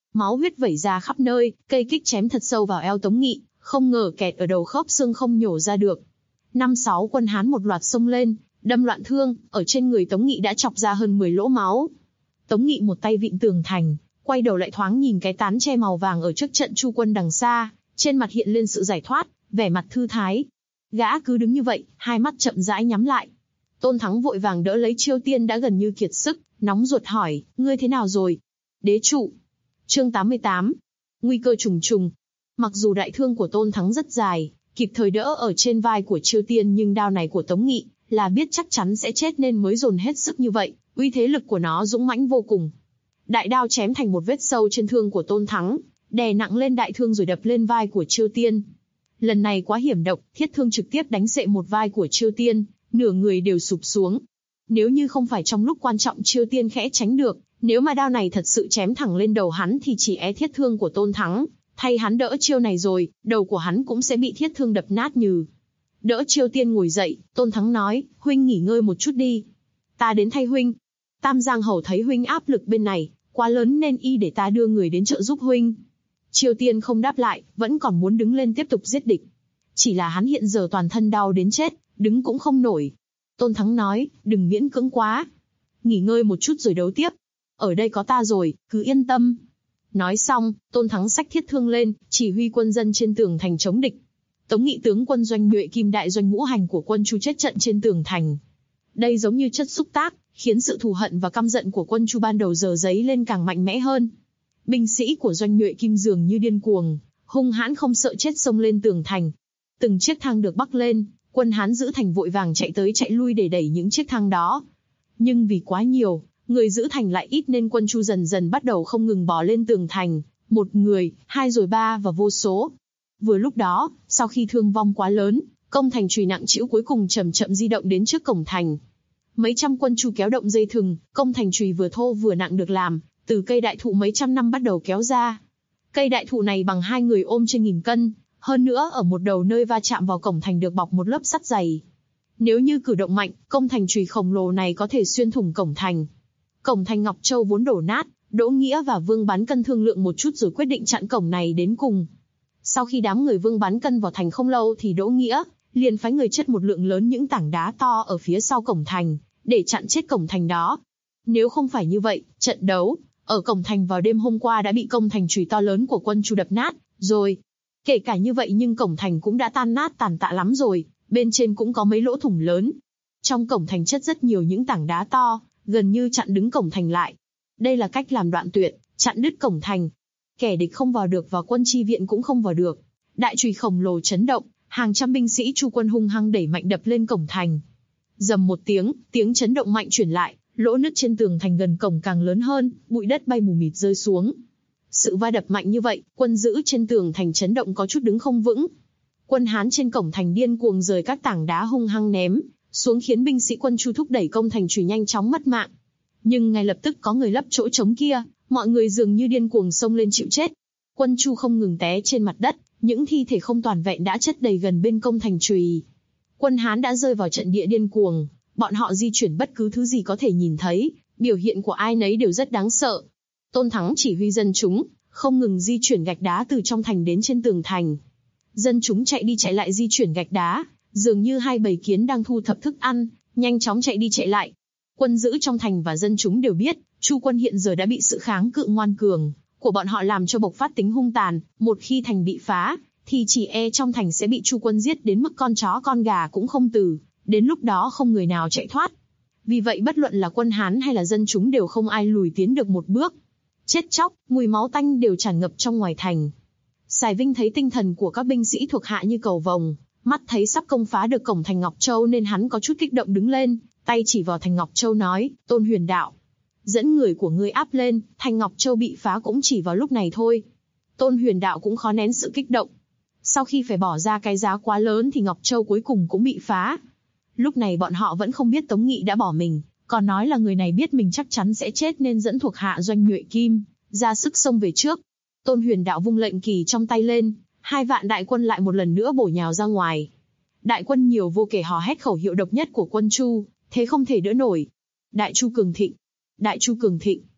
Máu huyết vẩy ra khắp nơi, cây kích chém thật sâu vào eo Tống Nghị, không ngờ kẹt ở đầu khớp xương không nhổ ra được. 5-6 quân Hán một loạt xông lên, đâm loạn thương, ở trên người Tống Nghị đã chọc ra hơn 10 lỗ máu. Tống Nghị một tay vịn tường thành, quay đầu lại thoáng nhìn cái tán che màu vàng ở trước trận Chu quân đằng xa, trên mặt hiện lên sự giải thoát, vẻ mặt thư thái. Gã cứ đứng như vậy, hai mắt chậm rãi nhắm lại. Tôn Thắng vội vàng đỡ lấy Chiêu Tiên đã gần như kiệt sức, nóng ruột hỏi, ngươi thế nào rồi? Đế trụ. Chương 88. Nguy cơ trùng trùng. Mặc dù đại thương của Tôn Thắng rất dài, kịp thời đỡ ở trên vai của Chiêu Tiên, nhưng đao này của Tống Nghị là biết chắc chắn sẽ chết nên mới dồn hết sức như vậy, uy thế lực của nó dũng mãnh vô cùng. Đại đao chém thành một vết sâu trên thương của Tôn Thắng, đè nặng lên đại thương rồi đập lên vai của Chiêu Tiên. Lần này quá hiểm độc, thiết thương trực tiếp đánh xệ một vai của Chiêu Tiên, nửa người đều sụp xuống. Nếu như không phải trong lúc quan trọng Chiêu Tiên khẽ tránh được, nếu mà đao này thật sự chém thẳng lên đầu hắn thì chỉ é thiết thương của Tôn Thắng, thay hắn đỡ chiêu này rồi, đầu của hắn cũng sẽ bị thiết thương đập nát nhừ. Đỡ Chiêu Tiên ngồi dậy, Tôn Thắng nói, huynh nghỉ ngơi một chút đi. Ta đến thay huynh. Tam Giang Hầu thấy huynh áp lực bên này quá lớn nên y để ta đưa người đến trợ giúp huynh. Chiêu Tiên không đáp lại, vẫn còn muốn đứng lên tiếp tục giết địch. Chỉ là hắn hiện giờ toàn thân đau đến chết, đứng cũng không nổi. Tôn Thắng nói, đừng miễn cưỡng quá. Nghỉ ngơi một chút rồi đấu tiếp. Ở đây có ta rồi, cứ yên tâm. Nói xong, Tôn Thắng xách thiết thương lên, chỉ huy quân dân trên tường thành chống địch. Tống Nghị tướng quân doanh nhuệ kim đại doanh ngũ hành của quân Chu chết trận trên tường thành. Đây giống như chất xúc tác, khiến sự thù hận và căm giận của quân Chu ban đầu giờ dấy lên càng mạnh mẽ hơn. Binh sĩ của doanh nhuệ kim dường như điên cuồng, hung hãn không sợ chết xông lên tường thành. Từng chiếc thang được bắc lên, quân Hán giữ thành vội vàng chạy tới chạy lui để đẩy những chiếc thang đó. Nhưng vì quá nhiều, người giữ thành lại ít nên quân Chu dần dần bắt đầu không ngừng bò lên tường thành, một người, hai rồi ba và vô số. Vừa lúc đó, sau khi thương vong quá lớn, công thành chùy nặng trĩu cuối cùng chậm chậm di động đến trước cổng thành. Mấy trăm quân Chu kéo động dây thừng, công thành chùy vừa thô vừa nặng được làm từ cây đại thụ mấy trăm năm bắt đầu kéo ra. Cây đại thụ này bằng 2 người ôm trên 1000 cân, hơn nữa ở một đầu nơi va chạm vào cổng thành được bọc một lớp sắt dày. Nếu như cử động mạnh, công thành chùy khổng lồ này có thể xuyên thủng cổng thành. Cổng thành Ngọc Châu vốn đổ nát, Đỗ Nghĩa và Vương Bán Cân thương lượng một chút rồi quyết định chặn cổng này đến cùng. Sau khi đám người Vương Bán Cân vào thành không lâu thì Đỗ Nghĩa liền phái người chất một lượng lớn những tảng đá to ở phía sau cổng thành, để chặn chết cổng thành đó. Nếu không phải như vậy, trận đấu ở cổng thành vào đêm hôm qua đã bị công thành chùy to lớn của quân Chu đập nát rồi. Kể cả như vậy nhưng cổng thành cũng đã tan nát tàn tạ lắm rồi, bên trên cũng có mấy lỗ thủng lớn. Trong cổng thành chất rất nhiều những tảng đá to, gần như chặn đứng cổng thành lại. Đây là cách làm đoạn tuyệt, chặn đứt cổng thành. Kẻ địch không vào được và quân chi viện cũng không vào được. Đại chùy khổng lồ chấn động, hàng trăm binh sĩ Chu quân hung hăng đẩy mạnh đập lên cổng thành. Rầm một tiếng, tiếng chấn động mạnh truyền lại, lỗ nứt trên tường thành gần cổng càng lớn hơn, bụi đất bay mù mịt rơi xuống. Sự va đập mạnh như vậy, quân giữ trên tường thành chấn động có chút đứng không vững. Quân Hán trên cổng thành điên cuồng rời các tảng đá hung hăng ném xuống khiến binh sĩ quân Chu thúc đẩy công thành chùy nhanh chóng mất mạng. Nhưng ngay lập tức có người lấp chỗ trống kia, mọi người dường như điên cuồng xông lên chịu chết. Quân Chu không ngừng té trên mặt đất, những thi thể không toàn vẹn đã chất đầy gần bên công thành chùy. Quân Hán đã rơi vào trận địa điên cuồng, bọn họ di chuyển bất cứ thứ gì có thể nhìn thấy, biểu hiện của ai nấy đều rất đáng sợ. Tôn Thắng chỉ huy dân chúng, không ngừng di chuyển gạch đá từ trong thành đến trên tường thành. Dân chúng chạy đi chạy lại di chuyển gạch đá, dường như hai bầy kiến đang thu thập thức ăn, nhanh chóng chạy đi chạy lại. Quân giữ trong thành và dân chúng đều biết, Chu quân hiện giờ đã bị sự kháng cự ngoan cường của bọn họ làm cho bộc phát tính hung tàn. Một khi thành bị phá, thì chỉ e trong thành sẽ bị Chu quân giết đến mức con chó con gà cũng không từ. Đến lúc đó không người nào chạy thoát. Vì vậy bất luận là quân Hán hay là dân chúng đều không ai lùi tiến được một bước. Chết chóc, mùi máu tanh đều tràn ngập trong ngoài thành. Sài Vinh thấy tinh thần của các binh sĩ thuộc hạ như cầu vồng, mắt thấy sắp công phá được cổng thành Ngọc Châu nên hắn có chút kích động đứng lên, tay chỉ vào thành Ngọc Châu nói, Tôn Huyền Đạo, dẫn người của ngươi áp lên, thành Ngọc Châu bị phá cũng chỉ vào lúc này thôi. Tôn Huyền Đạo cũng khó nén sự kích động. Sau khi phải bỏ ra cái giá quá lớn thì Ngọc Châu cuối cùng cũng bị phá. Lúc này bọn họ vẫn không biết Tống Nghị đã bỏ mình, còn nói là người này biết mình chắc chắn sẽ chết nên dẫn thuộc hạ doanh nhuệ kim ra sức xông về trước. Tôn Huyền Đạo vung lệnh kỳ trong tay lên, 2 vạn đại quân lại một lần nữa bổ nhào ra ngoài. Đại quân nhiều vô kể hò hét khẩu hiệu độc nhất của quân Chu, thế không thể đỡ nổi. Đại Chu cường thịnh, Đại Chu cường thịnh.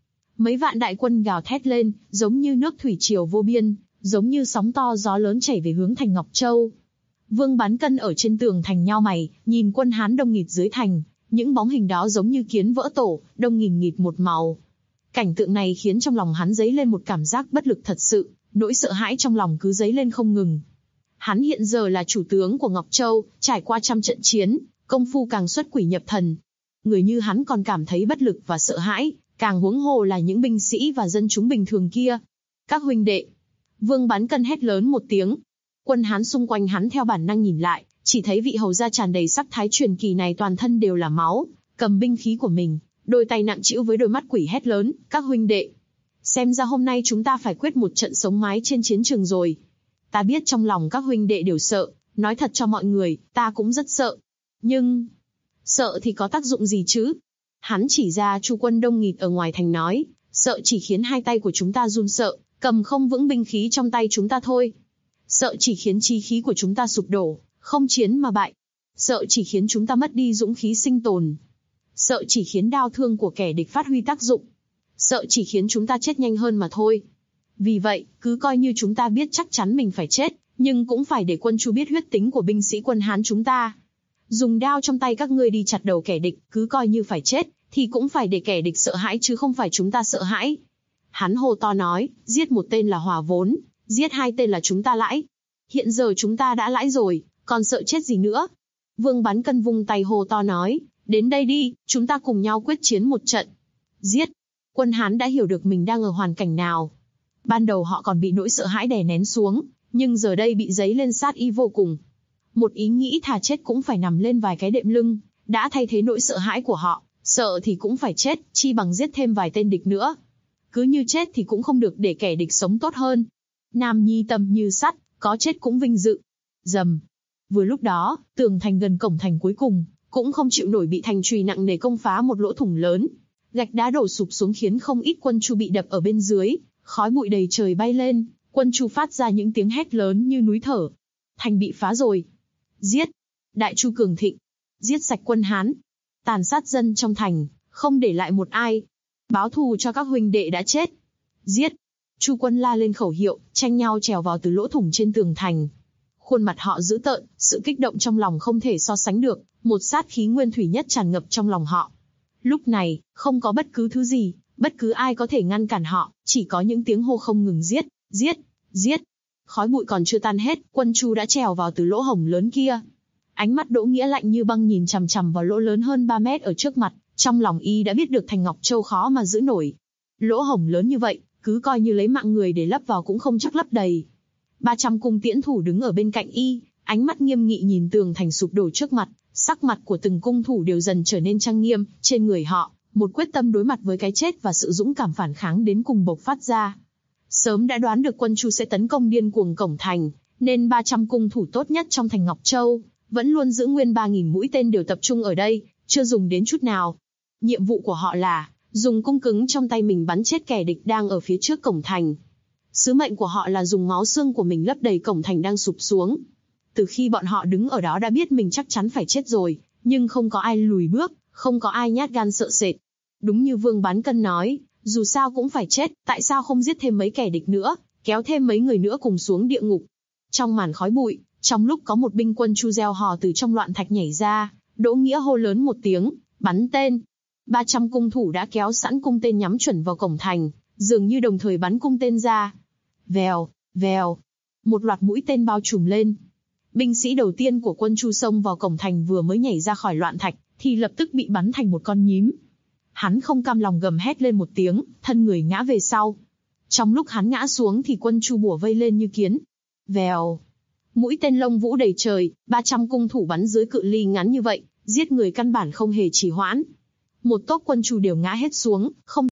Mấy vạn đại quân gào thét lên, giống như nước thủy triều vô biên, giống như sóng to gió lớn chảy về hướng thành Ngọc Châu. Vương Bán Cân ở trên tường thành nhao mày, nhìn quân Hán đông nghịt dưới thành, những bóng hình đó giống như kiến vỡ tổ, đông nghìn nghịt một màu. Cảnh tượng này khiến trong lòng hắn dấy lên một cảm giác bất lực thật sự, nỗi sợ hãi trong lòng cứ dấy lên không ngừng. Hắn hiện giờ là chủ tướng của Ngọc Châu, trải qua trăm trận chiến, công phu càng xuất quỷ nhập thần. Người như hắn còn cảm thấy bất lực và sợ hãi, càng huống hồ là những binh sĩ và dân chúng bình thường kia. Các huynh đệ! Vương Bán Cân hét lớn một tiếng. Quân Hán xung quanh hắn theo bản năng nhìn lại, chỉ thấy vị hầu gia tràn đầy sắc thái truyền kỳ này toàn thân đều là máu, cầm binh khí của mình, đôi tay nặng trĩu với đôi mắt quỷ hét lớn, các huynh đệ! Xem ra hôm nay chúng ta phải quyết một trận sống mái trên chiến trường rồi. Ta biết trong lòng các huynh đệ đều sợ, nói thật cho mọi người, ta cũng rất sợ. Nhưng, sợ thì có tác dụng gì chứ? Hắn chỉ ra Chu quân đông nghịt ở ngoài thành nói, sợ chỉ khiến hai tay của chúng ta run sợ, cầm không vững binh khí trong tay chúng ta thôi. Sợ chỉ khiến chí khí của chúng ta sụp đổ, không chiến mà bại. Sợ chỉ khiến chúng ta mất đi dũng khí sinh tồn. Sợ chỉ khiến đao thương của kẻ địch phát huy tác dụng. Sợ chỉ khiến chúng ta chết nhanh hơn mà thôi. Vì vậy, cứ coi như chúng ta biết chắc chắn mình phải chết, nhưng cũng phải để quân Chu biết huyết tính của binh sĩ quân Hán chúng ta. Dùng đao trong tay các ngươi đi chặt đầu kẻ địch, cứ coi như phải chết, thì cũng phải để kẻ địch sợ hãi chứ không phải chúng ta sợ hãi. Hắn hô to nói, giết một tên là hòa vốn, giết hai tên là chúng ta lãi. Hiện giờ chúng ta đã lãi rồi, còn sợ chết gì nữa? Vương Bán Cân vung tay hô to nói, đến đây đi, chúng ta cùng nhau quyết chiến một trận. Giết! Quân Hán đã hiểu được mình đang ở hoàn cảnh nào. Ban đầu họ còn bị nỗi sợ hãi đè nén xuống, nhưng giờ đây bị dấy lên sát ý vô cùng. Một ý nghĩ thà chết cũng phải nằm lên vài cái đệm lưng, đã thay thế nỗi sợ hãi của họ, sợ thì cũng phải chết, chi bằng giết thêm vài tên địch nữa. Cứ như chết thì cũng không được để kẻ địch sống tốt hơn. Nam nhi tâm như sắt, có chết cũng vinh dự. Rầm. Vừa lúc đó, tường thành gần cổng thành cuối cùng, cũng không chịu nổi bị thành chùy nặng nề công phá một lỗ thủng lớn. Gạch đá đổ sụp xuống khiến không ít quân Chu bị đập ở bên dưới, khói bụi đầy trời bay lên, quân Chu phát ra những tiếng hét lớn như núi thở. Thành bị phá rồi. Giết! Đại Chu cường thịnh. Giết sạch quân Hán. Tàn sát dân trong thành, không để lại một ai. Báo thù cho các huynh đệ đã chết. Giết! Chu quân la lên khẩu hiệu, tranh nhau trèo vào từ lỗ thủng trên tường thành. Khuôn mặt họ dữ tợn, sự kích động trong lòng không thể so sánh được, một sát khí nguyên thủy nhất tràn ngập trong lòng họ. Lúc này, không có bất cứ thứ gì, bất cứ ai có thể ngăn cản họ, chỉ có những tiếng hô không ngừng giết, giết, giết. Khói bụi còn chưa tan hết, quân Chu đã trèo vào từ lỗ hổng lớn kia. Ánh mắt Đỗ Nghĩa lạnh như băng nhìn chằm chằm vào lỗ lớn hơn 3 mét ở trước mặt, trong lòng y đã biết được thành Ngọc Châu khó mà giữ nổi. Lỗ hổng lớn như vậy, cứ coi như lấy mạng người để lấp vào cũng không chắc lấp đầy. 300 cung tiễn thủ đứng ở bên cạnh y, ánh mắt nghiêm nghị nhìn tường thành sụp đổ trước mặt, sắc mặt của từng cung thủ đều dần trở nên trang nghiêm, trên người họ, một quyết tâm đối mặt với cái chết và sự dũng cảm phản kháng đến cùng bộc phát ra. Sớm đã đoán được quân Chu sẽ tấn công điên cuồng cổng thành, nên 300 cung thủ tốt nhất trong thành Ngọc Châu, vẫn luôn giữ nguyên 3.000 mũi tên đều tập trung ở đây, chưa dùng đến chút nào. Nhiệm vụ của họ là dùng cung cứng trong tay mình bắn chết kẻ địch đang ở phía trước cổng thành. Sứ mệnh của họ là dùng máu xương của mình lấp đầy cổng thành đang sụp xuống. Từ khi bọn họ đứng ở đó đã biết mình chắc chắn phải chết rồi, nhưng không có ai lùi bước, không có ai nhát gan sợ sệt. Đúng như Vương Bán Cân nói, dù sao cũng phải chết, tại sao không giết thêm mấy kẻ địch nữa, kéo thêm mấy người nữa cùng xuống địa ngục. Trong màn khói bụi, trong lúc có một binh quân Chu reo hò từ trong loạn thạch nhảy ra, Đỗ Nghĩa hô lớn một tiếng, bắn tên. 300 cung thủ đã kéo sẵn cung tên nhắm chuẩn vào cổng thành, dường như đồng thời bắn cung tên ra. Vèo, vèo, một loạt mũi tên bao trùm lên. Binh sĩ đầu tiên của quân Chu xông vào cổng thành vừa mới nhảy ra khỏi loạn thạch, thì lập tức bị bắn thành một con nhím. Hắn không cam lòng gầm hét lên một tiếng, thân người ngã về sau. Trong lúc hắn ngã xuống thì quân Chu bủa vây lên như kiến. Vèo, mũi tên lông vũ đầy trời, 300 cung thủ bắn dưới cự ly ngắn như vậy, giết người căn bản không hề trì hoãn. Một tốp quân Chu đều ngã hết xuống, không.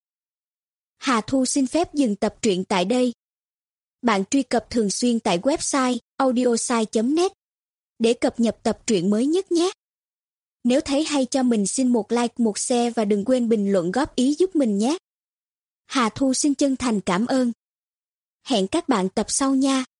Hà Thu xin phép dừng tập truyện tại đây. Bạn truy cập thường xuyên tại website audiosai.net để cập nhật tập truyện mới nhất nhé. Nếu thấy hay cho mình xin một like, một share và đừng quên bình luận góp ý giúp mình nhé. Hà Thu xin chân thành cảm ơn. Hẹn các bạn tập sau nha.